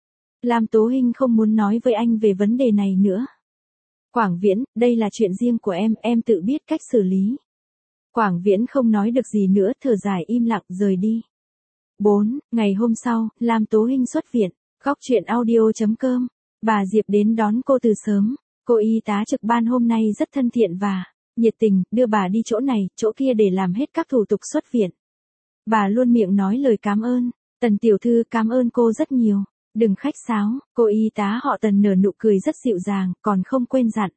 Lam Tố Hinh không muốn nói với anh về vấn đề này nữa. Quảng Viễn, đây là chuyện riêng của em, em tự biết cách xử lý. Quảng Viễn không nói được gì nữa, thở dài im lặng rời đi. bốn. Ngày hôm sau, Lam Tố Hinh xuất viện. Góc truyện audio chấm com. Bà Diệp đến đón cô từ sớm. Cô y tá trực ban hôm nay rất thân thiện và nhiệt tình, đưa bà đi chỗ này, chỗ kia để làm hết các thủ tục xuất viện. Bà luôn miệng nói lời cảm ơn. Tần tiểu thư cảm ơn cô rất nhiều. Đừng khách sáo. Cô y tá họ Tần nở nụ cười rất dịu dàng, còn không quên dặn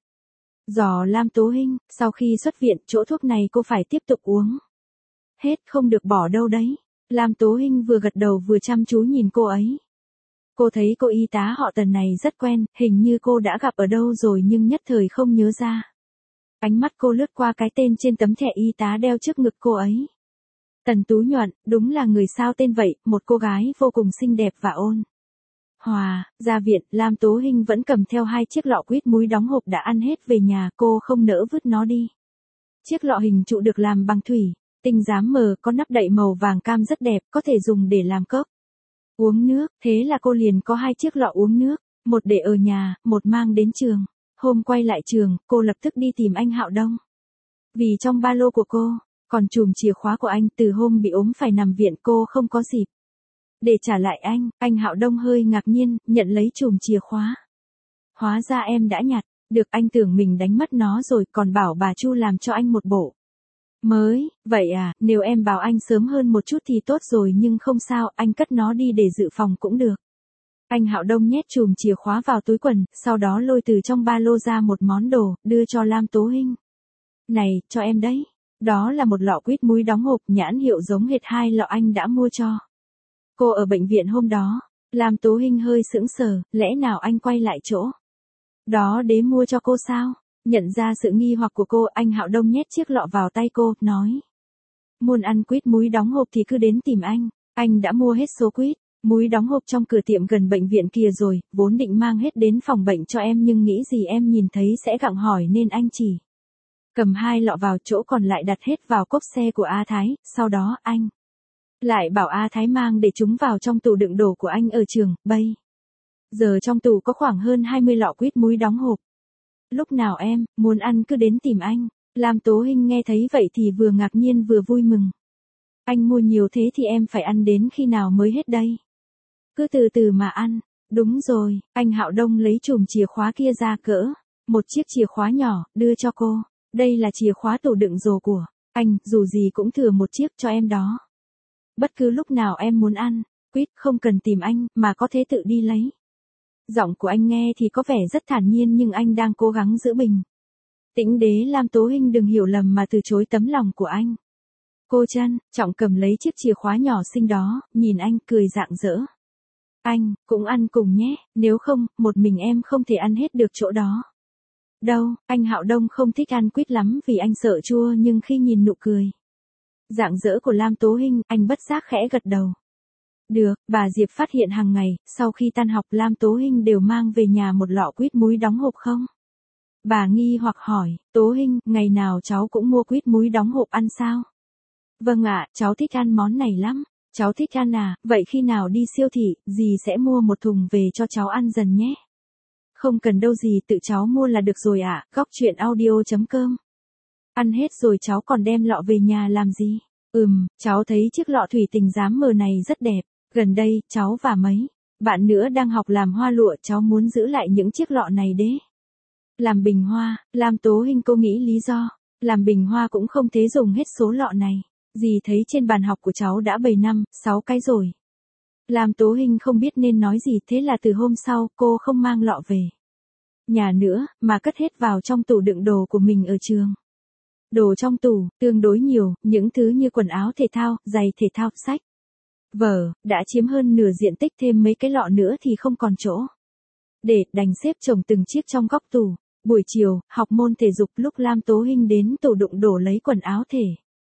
dò Lam Tố Hinh, sau khi xuất viện, chỗ thuốc này cô phải tiếp tục uống hết, không được bỏ đâu đấy. Lam Tố Hinh vừa gật đầu vừa chăm chú nhìn cô ấy. Cô thấy cô y tá họ Tần này rất quen, hình như cô đã gặp ở đâu rồi nhưng nhất thời không nhớ ra. Ánh mắt cô lướt qua cái tên trên tấm thẻ y tá đeo trước ngực cô ấy. Tần Tú Nhuận, đúng là người sao tên vậy, một cô gái vô cùng xinh đẹp và ôn hòa. Ra viện, Lam Tố Hinh vẫn cầm theo hai chiếc lọ quýt muối đóng hộp đã ăn hết về nhà, cô không nỡ vứt nó đi. Chiếc lọ hình trụ được làm bằng thủy tinh dám mờ, có nắp đậy màu vàng cam rất đẹp, có thể dùng để làm cốc uống nước, thế là cô liền có hai chiếc lọ uống nước, một để ở nhà, một mang đến trường. Hôm quay lại trường, cô lập tức đi tìm anh Hạo Đông. Vì trong ba lô của cô còn chùm chìa khóa của anh, từ hôm bị ốm phải nằm viện cô không có dịp để trả lại anh. Anh Hạo Đông hơi ngạc nhiên, nhận lấy chùm chìa khóa. Hóa ra em đã nhặt được, anh tưởng mình đánh mất nó rồi, còn bảo bà Chu làm cho anh một bộ mới. Vậy à, nếu em bảo anh sớm hơn một chút thì tốt rồi, nhưng không sao, anh cất nó đi để dự phòng cũng được. Anh Hạo Đông nhét chùm chìa khóa vào túi quần, sau đó lôi từ trong ba lô ra một món đồ, đưa cho Lam Tố Hinh. Này, cho em đấy. Đó là một lọ quýt muối đóng hộp, nhãn hiệu giống hệt hai lọ anh đã mua cho cô ở bệnh viện hôm đó. Lam Tố Hinh hơi sững sờ, lẽ nào anh quay lại chỗ đó để mua cho cô sao? Nhận ra sự nghi hoặc của cô, anh Hạo Đông nhét chiếc lọ vào tay cô, nói. Muốn ăn quýt muối đóng hộp thì cứ đến tìm anh, anh đã mua hết số quýt muối đóng hộp trong cửa tiệm gần bệnh viện kia rồi, vốn định mang hết đến phòng bệnh cho em nhưng nghĩ gì em nhìn thấy sẽ gặng hỏi nên anh chỉ cầm hai lọ vào, chỗ còn lại đặt hết vào cốp xe của A Thái, sau đó anh lại bảo A Thái mang để chúng vào trong tủ đựng đồ của anh ở trường. Bây giờ trong tủ có khoảng hơn hai mươi lọ quýt muối đóng hộp. Lúc nào em muốn ăn cứ đến tìm anh. Lam Tố Hinh nghe thấy vậy thì vừa ngạc nhiên vừa vui mừng. Anh mua nhiều thế thì em phải ăn đến khi nào mới hết đây? Cứ từ từ mà ăn. Đúng rồi, anh Hạo Đông lấy chùm chìa khóa kia ra, cỡ một chiếc chìa khóa nhỏ, đưa cho cô. Đây là chìa khóa tủ đựng đồ của anh, dù gì cũng thừa một chiếc cho em đó. Bất cứ lúc nào em muốn ăn quýt không cần tìm anh, mà có thể tự đi lấy. Giọng của anh nghe thì có vẻ rất thản nhiên nhưng anh đang cố gắng giữ bình tĩnh để Lam Tố Hinh đừng hiểu lầm mà từ chối tấm lòng của anh. Cô trân trọng cầm lấy chiếc chìa khóa nhỏ xinh đó, nhìn anh cười rạng rỡ. Anh cũng ăn cùng nhé, nếu không, một mình em không thể ăn hết được chỗ đó. Đâu, anh Hạo Đông không thích ăn quýt lắm vì anh sợ chua, nhưng khi nhìn nụ cười rạng rỡ của Lam Tố Hinh, anh bất giác khẽ gật đầu. Được, bà Diệp phát hiện hàng ngày, sau khi tan học Lam Tố Hinh đều mang về nhà một lọ quýt muối đóng hộp không? Bà nghi hoặc hỏi, Tố Hinh, ngày nào cháu cũng mua quýt muối đóng hộp ăn sao? Vâng ạ, cháu thích ăn món này lắm. Cháu thích ăn à, vậy khi nào đi siêu thị, dì sẽ mua một thùng về cho cháu ăn dần nhé. Không cần đâu dì, tự cháu mua là được rồi ạ. À. Góc truyện audio chấm com. Ăn hết rồi cháu còn đem lọ về nhà làm gì? Ừm, cháu thấy chiếc lọ thủy tinh dám mờ này rất đẹp. Gần đây, cháu và mấy bạn nữa đang học làm hoa lụa, cháu muốn giữ lại những chiếc lọ này đấy. Làm bình hoa, Lam Tố Hinh cô nghĩ lý do. Làm bình hoa cũng không thể dùng hết số lọ này. Dì thấy trên bàn học của cháu đã bày năm, sáu cái rồi. Lam Tố Hinh không biết nên nói gì, thế là từ hôm sau, cô không mang lọ về nhà nữa, mà cất hết vào trong tủ đựng đồ của mình ở trường. Đồ trong tủ, tương đối nhiều, những thứ như quần áo thể thao, giày thể thao, sách, vở, đã chiếm hơn nửa diện tích, thêm mấy cái lọ nữa thì không còn chỗ để, đành xếp chồng từng chiếc trong góc tủ. Buổi chiều, học môn thể dục, lúc Lam Tố Hinh đến tủ đựng đồ lấy quần áo thể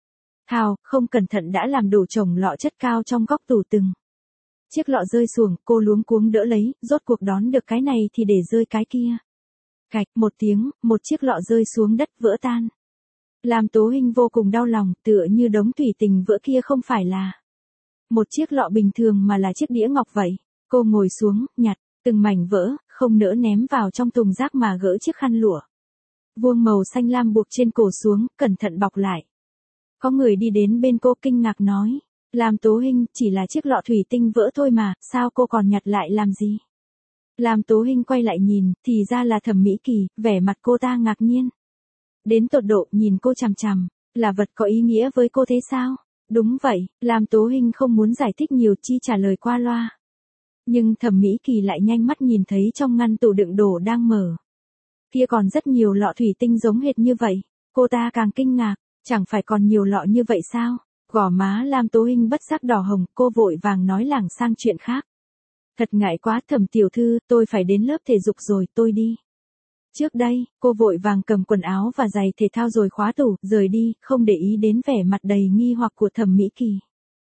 thao, không cẩn thận đã làm đổ chồng lọ chất cao trong góc tủ, từng chiếc lọ rơi xuống, cô luống cuống đỡ lấy, rốt cuộc đón được cái này thì để rơi cái kia. Cạch, một tiếng, một chiếc lọ rơi xuống đất vỡ tan. Lam Tố Hinh vô cùng đau lòng, tựa như đống thủy tinh vỡ kia không phải là một chiếc lọ bình thường mà là chiếc đĩa ngọc vậy. Cô ngồi xuống, nhặt từng mảnh vỡ, không nỡ ném vào trong thùng rác mà gỡ chiếc khăn lụa vuông màu xanh lam buộc trên cổ xuống, cẩn thận bọc lại. Có người đi đến bên cô kinh ngạc nói, Lam Tố Hinh, chỉ là chiếc lọ thủy tinh vỡ thôi mà, sao cô còn nhặt lại làm gì? Lam Tố Hinh quay lại nhìn, thì ra là Thẩm Mỹ Kỳ, vẻ mặt cô ta ngạc nhiên đến tột độ, nhìn cô chằm chằm, là vật có ý nghĩa với cô thế sao? Đúng vậy, Lam Tố Hinh không muốn giải thích nhiều, chi trả lời qua loa. Nhưng Thẩm Mỹ Kỳ lại nhanh mắt nhìn thấy trong ngăn tủ đựng đồ đang mở kia còn rất nhiều lọ thủy tinh giống hệt như vậy. Cô ta càng kinh ngạc, chẳng phải còn nhiều lọ như vậy sao? Gò má Lam Tố Hinh bất giác đỏ hồng, cô vội vàng nói lảng sang chuyện khác. Thật ngại quá Thẩm tiểu thư, tôi phải đến lớp thể dục rồi, tôi đi. Trước đây, cô vội vàng cầm quần áo và giày thể thao rồi khóa tủ, rời đi, không để ý đến vẻ mặt đầy nghi hoặc của Thẩm Mỹ Kỳ.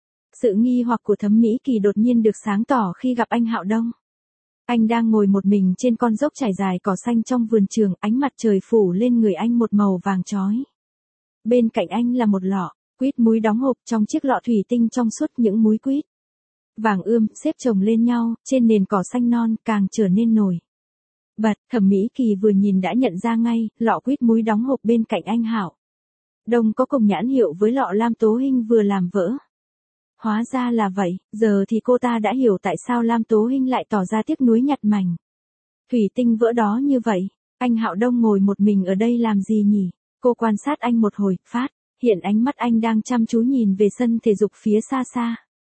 Sự nghi hoặc của Thẩm Mỹ Kỳ đột nhiên được sáng tỏ khi gặp anh Hạo Đông. Anh đang ngồi một mình trên con dốc trải dài cỏ xanh trong vườn trường, ánh mặt trời phủ lên người anh một màu vàng chói. Bên cạnh anh là một lọ quýt muối đóng hộp, trong chiếc lọ thủy tinh trong suốt những múi quýt vàng ươm xếp chồng lên nhau trên nền cỏ xanh non, càng trở nên nổi bật. Thẩm Mỹ Kỳ vừa nhìn đã nhận ra ngay, lọ quýt muối đóng hộp bên cạnh anh Hạo Đông có cùng nhãn hiệu với lọ Lam Tố Hinh vừa làm vỡ. Hóa ra là vậy, giờ thì cô ta đã hiểu tại sao Lam Tố Hinh lại tỏ ra tiếc nuối nhặt mảnh thủy tinh vỡ đó như vậy. Anh Hạo Đông ngồi một mình ở đây làm gì nhỉ? Cô quan sát anh một hồi, phát hiện ánh mắt anh đang chăm chú nhìn về sân thể dục phía xa xa.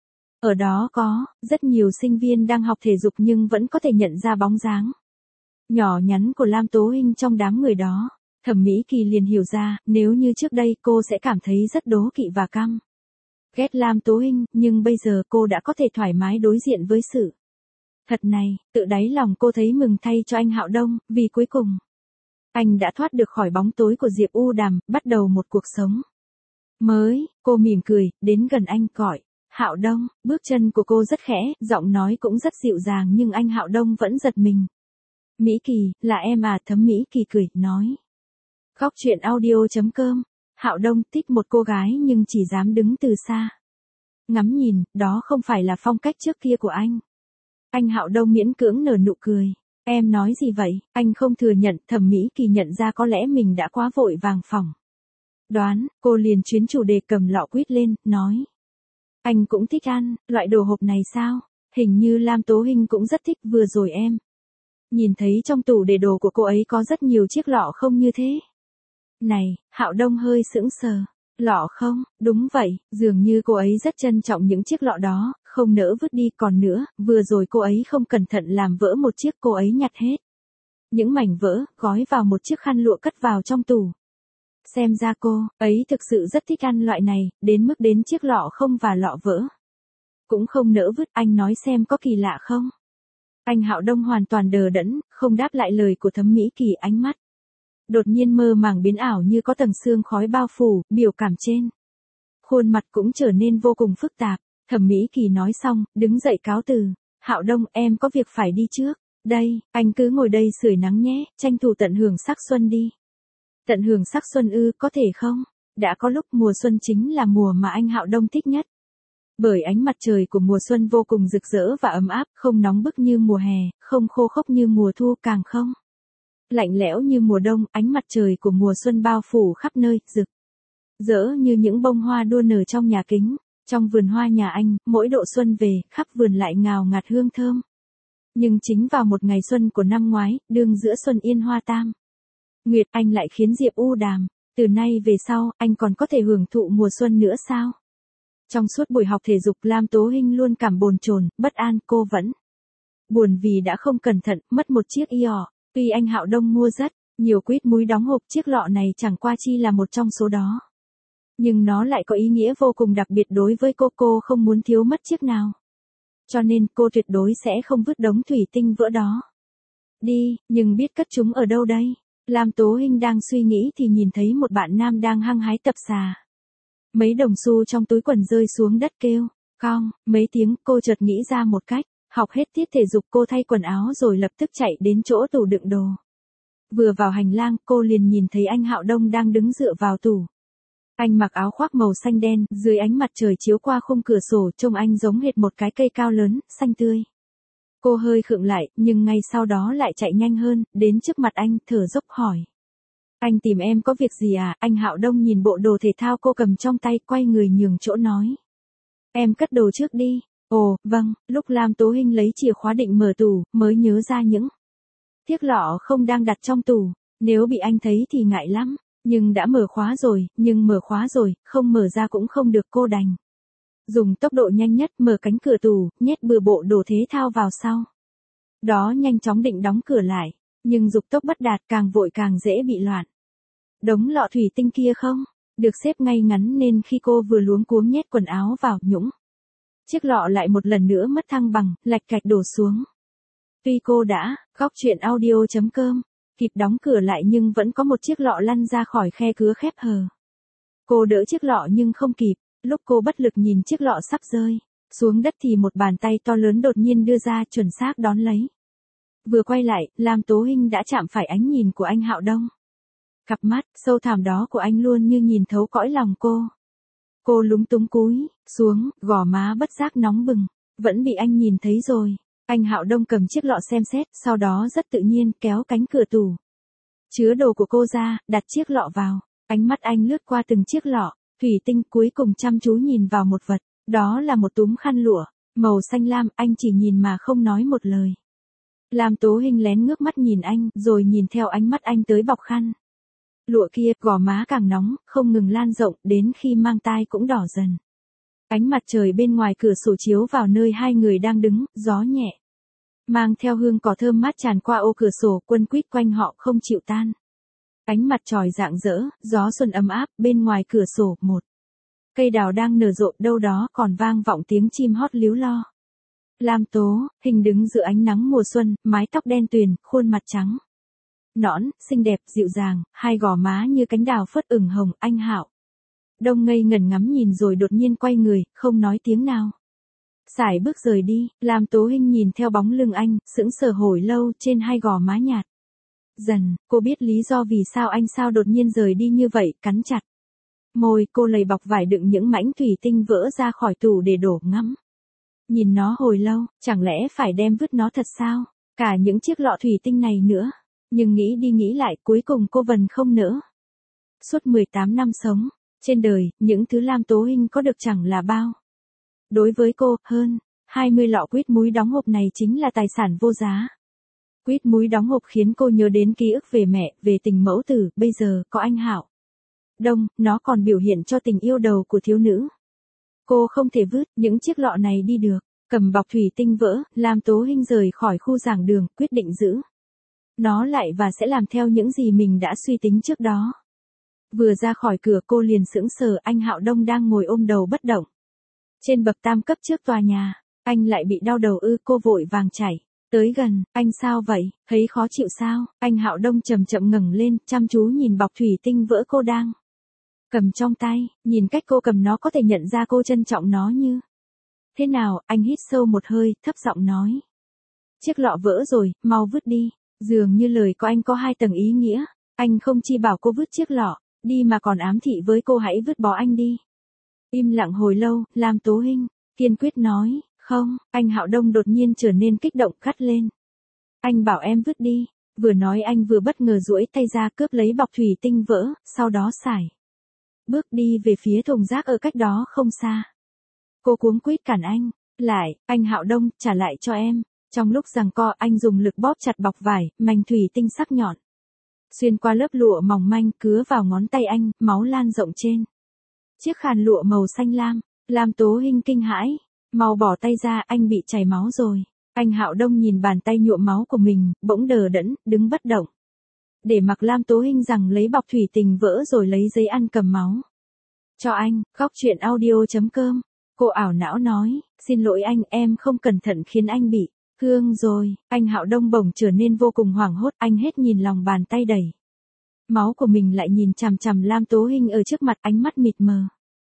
Ở đó có rất nhiều sinh viên đang học thể dục nhưng vẫn có thể nhận ra bóng dáng nhỏ nhắn của Lam Tố Hinh trong đám người đó. Thẩm Mỹ Kỳ liền hiểu ra, nếu như trước đây cô sẽ cảm thấy rất đố kỵ và căm ghét Lam Tố Hinh, nhưng bây giờ cô đã có thể thoải mái đối diện với sự thật này, tự đáy lòng cô thấy mừng thay cho anh Hạo Đông, vì cuối cùng anh đã thoát được khỏi bóng tối của Diệp U Đàm, bắt đầu một cuộc sống mới. Cô mỉm cười, đến gần anh gọi, Hạo Đông, bước chân của cô rất khẽ, giọng nói cũng rất dịu dàng nhưng anh Hạo Đông vẫn giật mình. Mỹ Kỳ, là em à? Thẩm Mỹ Kỳ cười, nói. Góc truyện audio.com, Hạo Đông thích một cô gái nhưng chỉ dám đứng từ xa ngắm nhìn, đó không phải là phong cách trước kia của anh. Anh Hạo Đông miễn cưỡng nở nụ cười. Em nói gì vậy? Anh không thừa nhận. Thẩm Mỹ Kỳ nhận ra có lẽ mình đã quá vội vàng phỏng đoán, cô liền chuyến chủ đề cầm lọ quýt lên, nói. Anh cũng thích ăn, loại đồ hộp này sao? Hình như Lam Tố Hinh cũng rất thích, vừa rồi em nhìn thấy trong tủ để đồ của cô ấy có rất nhiều chiếc lọ không như thế. Này, Hạo Đông hơi sững sờ. Lọ không? Đúng vậy, dường như cô ấy rất trân trọng những chiếc lọ đó, không nỡ vứt đi. Còn nữa, vừa rồi cô ấy không cẩn thận làm vỡ một chiếc, cô ấy nhặt hết những mảnh vỡ, gói vào một chiếc khăn lụa cất vào trong tủ. Xem ra cô ấy thực sự rất thích ăn loại này, đến mức đến chiếc lọ không và lọ vỡ cũng không nỡ vứt. Anh nói xem có kỳ lạ không? Anh Hạo Đông hoàn toàn đờ đẫn, không đáp lại lời của Thẩm Mỹ Kỳ. Ánh mắt đột nhiên mơ màng biến ảo như có tầng sương khói bao phủ, biểu cảm trên khuôn mặt cũng trở nên vô cùng phức tạp. Thẩm Mỹ Kỳ nói xong, đứng dậy cáo từ. Hạo Đông, em có việc phải đi trước. Đây, anh cứ ngồi đây sưởi nắng nhé, tranh thủ tận hưởng sắc xuân đi. Tận hưởng sắc xuân ư? Có thể không? Đã có lúc mùa xuân chính là mùa mà anh Hạo Đông thích nhất. Bởi ánh mặt trời của mùa xuân vô cùng rực rỡ và ấm áp, không nóng bức như mùa hè, không khô khốc như mùa thu, càng không lạnh lẽo như mùa đông. Ánh mặt trời của mùa xuân bao phủ khắp nơi, rực rỡ như những bông hoa đua nở trong nhà kính. Trong vườn hoa nhà anh, mỗi độ xuân về, khắp vườn lại ngào ngạt hương thơm. Nhưng chính vào một ngày xuân của năm ngoái, đương giữa xuân yên hoa tam nguyệt, anh lại khiến Diệp U Đàm. Từ nay về sau, anh còn có thể hưởng thụ mùa xuân nữa sao? Trong suốt buổi học thể dục, Lam Tố Hinh luôn cảm bồn chồn, bất an. Cô vẫn buồn vì đã không cẩn thận, mất một chiếc lọ. Tuy anh Hạo Đông mua rất nhiều quýt muối đóng hộp, chiếc lọ này chẳng qua chi là một trong số đó. Nhưng nó lại có ý nghĩa vô cùng đặc biệt đối với cô, cô không muốn thiếu mất chiếc nào. Cho nên cô tuyệt đối sẽ không vứt đống thủy tinh vỡ đó đi, nhưng biết cất chúng ở đâu đây? Lam Tố Hinh đang suy nghĩ thì nhìn thấy một bạn nam đang hăng hái tập xà. Mấy đồng xu trong túi quần rơi xuống đất, kêu cong mấy tiếng. Cô chợt nghĩ ra một cách. Học hết tiết thể dục, cô thay quần áo rồi lập tức chạy đến chỗ tủ đựng đồ. Vừa vào hành lang, cô liền nhìn thấy anh Hạo Đông đang đứng dựa vào tủ. Anh mặc áo khoác màu xanh đen, dưới ánh mặt trời chiếu qua khung cửa sổ, trông anh giống hệt một cái cây cao lớn, xanh tươi. Cô hơi khựng lại, nhưng ngay sau đó lại chạy nhanh hơn, đến trước mặt anh, thở dốc hỏi. Anh tìm em có việc gì à? Anh Hạo Đông nhìn bộ đồ thể thao cô cầm trong tay, quay người nhường chỗ nói. Em cất đồ trước đi. Ồ, vâng. Lúc Lam Tố Hinh lấy chìa khóa định mở tủ, mới nhớ ra những chiếc lọ không đang đặt trong tủ. Nếu bị anh thấy thì ngại lắm. Nhưng đã mở khóa rồi, nhưng mở khóa rồi, không mở ra cũng không được. Cô đành dùng tốc độ nhanh nhất mở cánh cửa tủ, nhét bừa bộ đồ thể thao vào sau. Đó nhanh chóng định đóng cửa lại, nhưng dục tốc bất đạt, càng vội càng dễ bị loạn. Đống lọ thủy tinh kia không được xếp ngay ngắn nên khi cô vừa luống cuống nhét quần áo vào, nhũng chiếc lọ lại một lần nữa mất thăng bằng, lạch cạch đổ xuống. Tuy cô đã góc truyện audio.com kịp đóng cửa lại nhưng vẫn có một chiếc lọ lăn ra khỏi khe cứa khép hờ. Cô đỡ chiếc lọ nhưng không kịp. Lúc cô bất lực nhìn chiếc lọ sắp rơi xuống đất thì một bàn tay to lớn đột nhiên đưa ra, chuẩn xác đón lấy. Vừa quay lại, Lam Tố Hinh đã chạm phải ánh nhìn của anh Hạo Đông. Cặp mắt sâu thẳm đó của anh luôn như nhìn thấu cõi lòng cô. Cô lúng túng cúi xuống, gò má bất giác nóng bừng. Vẫn bị anh nhìn thấy rồi. Anh Hạo Đông cầm chiếc lọ xem xét, sau đó rất tự nhiên kéo cánh cửa tủ chứa đồ của cô ra, đặt chiếc lọ vào. Ánh mắt anh lướt qua từng chiếc lọ thủy tinh, cuối cùng chăm chú nhìn vào một vật. Đó là một túm khăn lụa màu xanh lam. Anh chỉ nhìn mà không nói một lời. Lam Tố Hinh lén ngước mắt nhìn anh, rồi nhìn theo ánh mắt anh tới bọc khăn lụa kia. Gò má càng nóng, không ngừng lan rộng, đến khi mang tai cũng đỏ dần. Ánh mặt trời bên ngoài cửa sổ chiếu vào nơi hai người đang đứng, gió nhẹ mang theo hương cỏ thơm mát tràn qua ô cửa sổ, quấn quýt quanh họ không chịu tan. Ánh mặt trời rạng rỡ, gió xuân ấm áp, bên ngoài cửa sổ một cây đào đang nở rộ, đâu đó còn vang vọng tiếng chim hót líu lo. Lam Tố, hình đứng giữa ánh nắng mùa xuân, mái tóc đen tuyền, khuôn mặt trắng nõn, xinh đẹp, dịu dàng, hai gò má như cánh đào phớt ửng hồng. Anh Hạo Đông ngây ngẩn ngắm nhìn rồi đột nhiên quay người, không nói tiếng nào. Sải bước rời đi. Lam Tố Hinh nhìn theo bóng lưng anh, sững sờ hồi lâu trên hai gò má nhạt. Dần, cô biết lý do vì sao anh sao đột nhiên rời đi như vậy, cắn chặt môi, cô lấy bọc vải đựng những mảnh thủy tinh vỡ ra khỏi tủ để đổ ngắm. Nhìn nó hồi lâu, chẳng lẽ phải đem vứt nó thật sao? Cả những chiếc lọ thủy tinh này nữa. Nhưng nghĩ đi nghĩ lại, cuối cùng cô vẫn không nỡ. Suốt mười tám năm sống, trên đời, những thứ Lam Tố Hinh có được chẳng là bao. Đối với cô, hơn hai mươi lọ quýt muối đóng hộp này chính là tài sản vô giá. Quýt muối đóng hộp khiến cô nhớ đến ký ức về mẹ, về tình mẫu tử, bây giờ có anh Hạo Đông, nó còn biểu hiện cho tình yêu đầu của thiếu nữ. Cô không thể vứt những chiếc lọ này đi được. Cầm bọc thủy tinh vỡ, Lam Tố Hinh rời khỏi khu giảng đường, quyết định giữ nó lại và sẽ làm theo những gì mình đã suy tính trước đó. Vừa ra khỏi cửa cô liền sững sờ, anh Hạo Đông đang ngồi ôm đầu bất động trên bậc tam cấp trước tòa nhà. Anh lại bị đau đầu ư? Cô vội vàng chạy tới gần. Anh sao vậy? Thấy khó chịu sao? Anh Hạo Đông chậm chậm ngẩng lên, chăm chú nhìn bọc thủy tinh vỡ cô đang cầm trong tay. Nhìn cách cô cầm nó có thể nhận ra cô trân trọng nó như thế nào. Anh hít sâu một hơi, thấp giọng nói. Chiếc lọ vỡ rồi, mau vứt đi. Dường như lời của anh có hai tầng ý nghĩa. Anh không chỉ bảo cô vứt chiếc lọ đi mà còn ám thị với cô hãy vứt bỏ anh đi. Im lặng hồi lâu, Lam Tố Hinh kiên quyết nói. Không. Anh Hạo Đông đột nhiên trở nên kích động, gắt lên. Anh bảo em vứt đi. Vừa nói anh vừa bất ngờ duỗi tay ra cướp lấy bọc thủy tinh vỡ, sau đó sải bước đi về phía thùng rác ở cách đó không xa. Cô cuống quýt cản anh lại. Anh Hạo Đông, trả lại cho em. Trong lúc giằng co, anh dùng lực bóp chặt bọc vải, mảnh thủy tinh sắc nhọn xuyên qua lớp lụa mỏng manh, cứa vào ngón tay anh, máu lan rộng trên chiếc khăn lụa màu xanh lam. Lam Tố Hinh kinh hãi. Mau bỏ tay ra, anh bị chảy máu rồi. Anh Hạo Đông nhìn bàn tay nhuộm máu của mình, bỗng đờ đẫn, đứng bất động. Để mặc Lam Tố Hinh rằng lấy bọc thủy tinh vỡ rồi lấy giấy ăn cầm máu cho anh. Góc truyện audio chấm com. Cô ảo não nói. Xin lỗi anh, em không cẩn thận khiến anh bị thương rồi. Anh Hạo Đông bỗng trở nên vô cùng hoảng hốt. Anh hết nhìn lòng bàn tay đầy máu của mình lại nhìn chằm chằm Lam Tố Hinh ở trước mặt, ánh mắt mịt mờ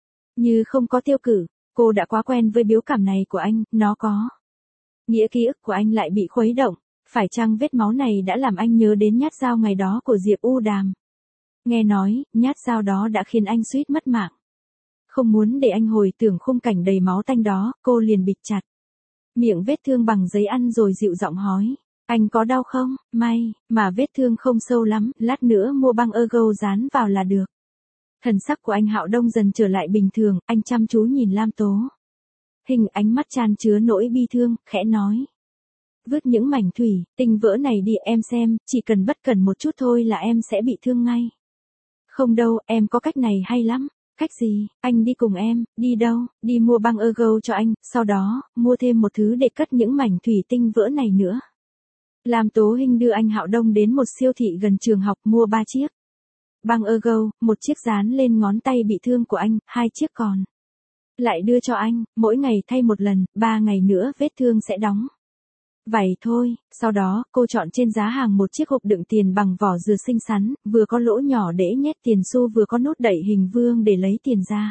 như không có tiêu cự. Cô đã quá quen với biểu cảm này của anh, nó có nghĩa ký ức của anh lại bị khuấy động. Phải chăng vết máu này đã làm anh nhớ đến nhát dao ngày đó của Diệp U Đàm? Nghe nói, nhát dao đó đã khiến anh suýt mất mạng. Không muốn để anh hồi tưởng khung cảnh đầy máu tanh đó, cô liền bịt chặt miệng vết thương bằng giấy ăn rồi dịu giọng hỏi. Anh có đau không? May mà vết thương không sâu lắm, lát nữa mua băng ergo dán vào là được. Thần sắc của anh Hạo Đông dần trở lại bình thường, anh chăm chú nhìn Lam Tố Hinh, ánh mắt chan chứa nỗi bi thương, khẽ nói. Vứt những mảnh thủy tinh vỡ này đi, em xem, chỉ cần bất cẩn một chút thôi là em sẽ bị thương ngay. Không đâu, em có cách này hay lắm. Cách gì? Anh đi cùng em. Đi đâu? Đi mua băng ergo cho anh, sau đó, mua thêm một thứ để cất những mảnh thủy tinh vỡ này nữa. Lam Tố Hinh đưa anh Hạo Đông đến một siêu thị gần trường học, mua ba chiếc băng ergo, một chiếc dán lên ngón tay bị thương của anh, hai chiếc còn lại đưa cho anh, mỗi ngày thay một lần, ba ngày nữa vết thương sẽ đóng vậy thôi. Sau đó, cô chọn trên giá hàng một chiếc hộp đựng tiền bằng vỏ dừa xinh xắn, vừa có lỗ nhỏ để nhét tiền xu vừa có nút đậy hình vương để lấy tiền ra.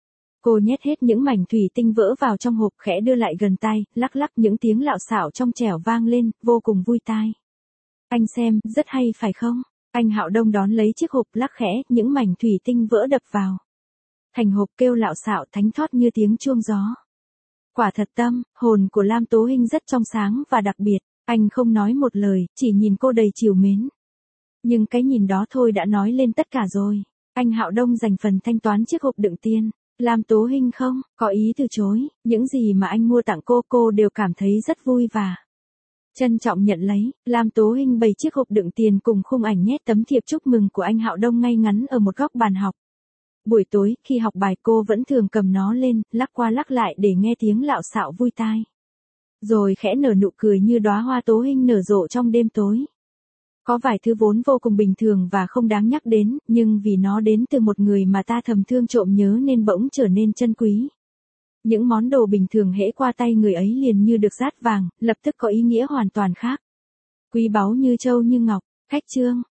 Cô nhét hết những mảnh thủy tinh vỡ vào trong hộp, khẽ đưa lại gần tai, lắc lắc, những tiếng lạo xạo trong trẻo vang lên, vô cùng vui tai. Anh xem, rất hay phải không? Anh Hạo Đông đón lấy chiếc hộp, lắc khẽ, những mảnh thủy tinh vỡ đập vào thành hộp, kêu lạo xạo thánh thót như tiếng chuông gió. Quả thật tâm hồn của Lam Tố Hinh rất trong sáng và đặc biệt. Anh không nói một lời, chỉ nhìn cô đầy trìu mến. Nhưng cái nhìn đó thôi đã nói lên tất cả rồi. Anh Hạo Đông dành phần thanh toán chiếc hộp đựng tiền. Lam Tố Hinh không có ý từ chối. Những gì mà anh mua tặng cô, cô đều cảm thấy rất vui và trân trọng nhận lấy. Lam Tố Hinh bày chiếc hộp đựng tiền cùng khung ảnh nhét tấm thiệp chúc mừng của anh Hạo Đông ngay ngắn ở một góc bàn học. Buổi tối, khi học bài cô vẫn thường cầm nó lên, lắc qua lắc lại để nghe tiếng lạo xạo vui tai. Rồi khẽ nở nụ cười như đóa hoa Tố Hinh nở rộ trong đêm tối. Có vài thứ vốn vô cùng bình thường và không đáng nhắc đến, nhưng vì nó đến từ một người mà ta thầm thương trộm nhớ nên bỗng trở nên chân quý. Những món đồ bình thường hễ qua tay người ấy liền như được dát vàng, lập tức có ý nghĩa hoàn toàn khác. Quý báu như châu như ngọc. Khách chương.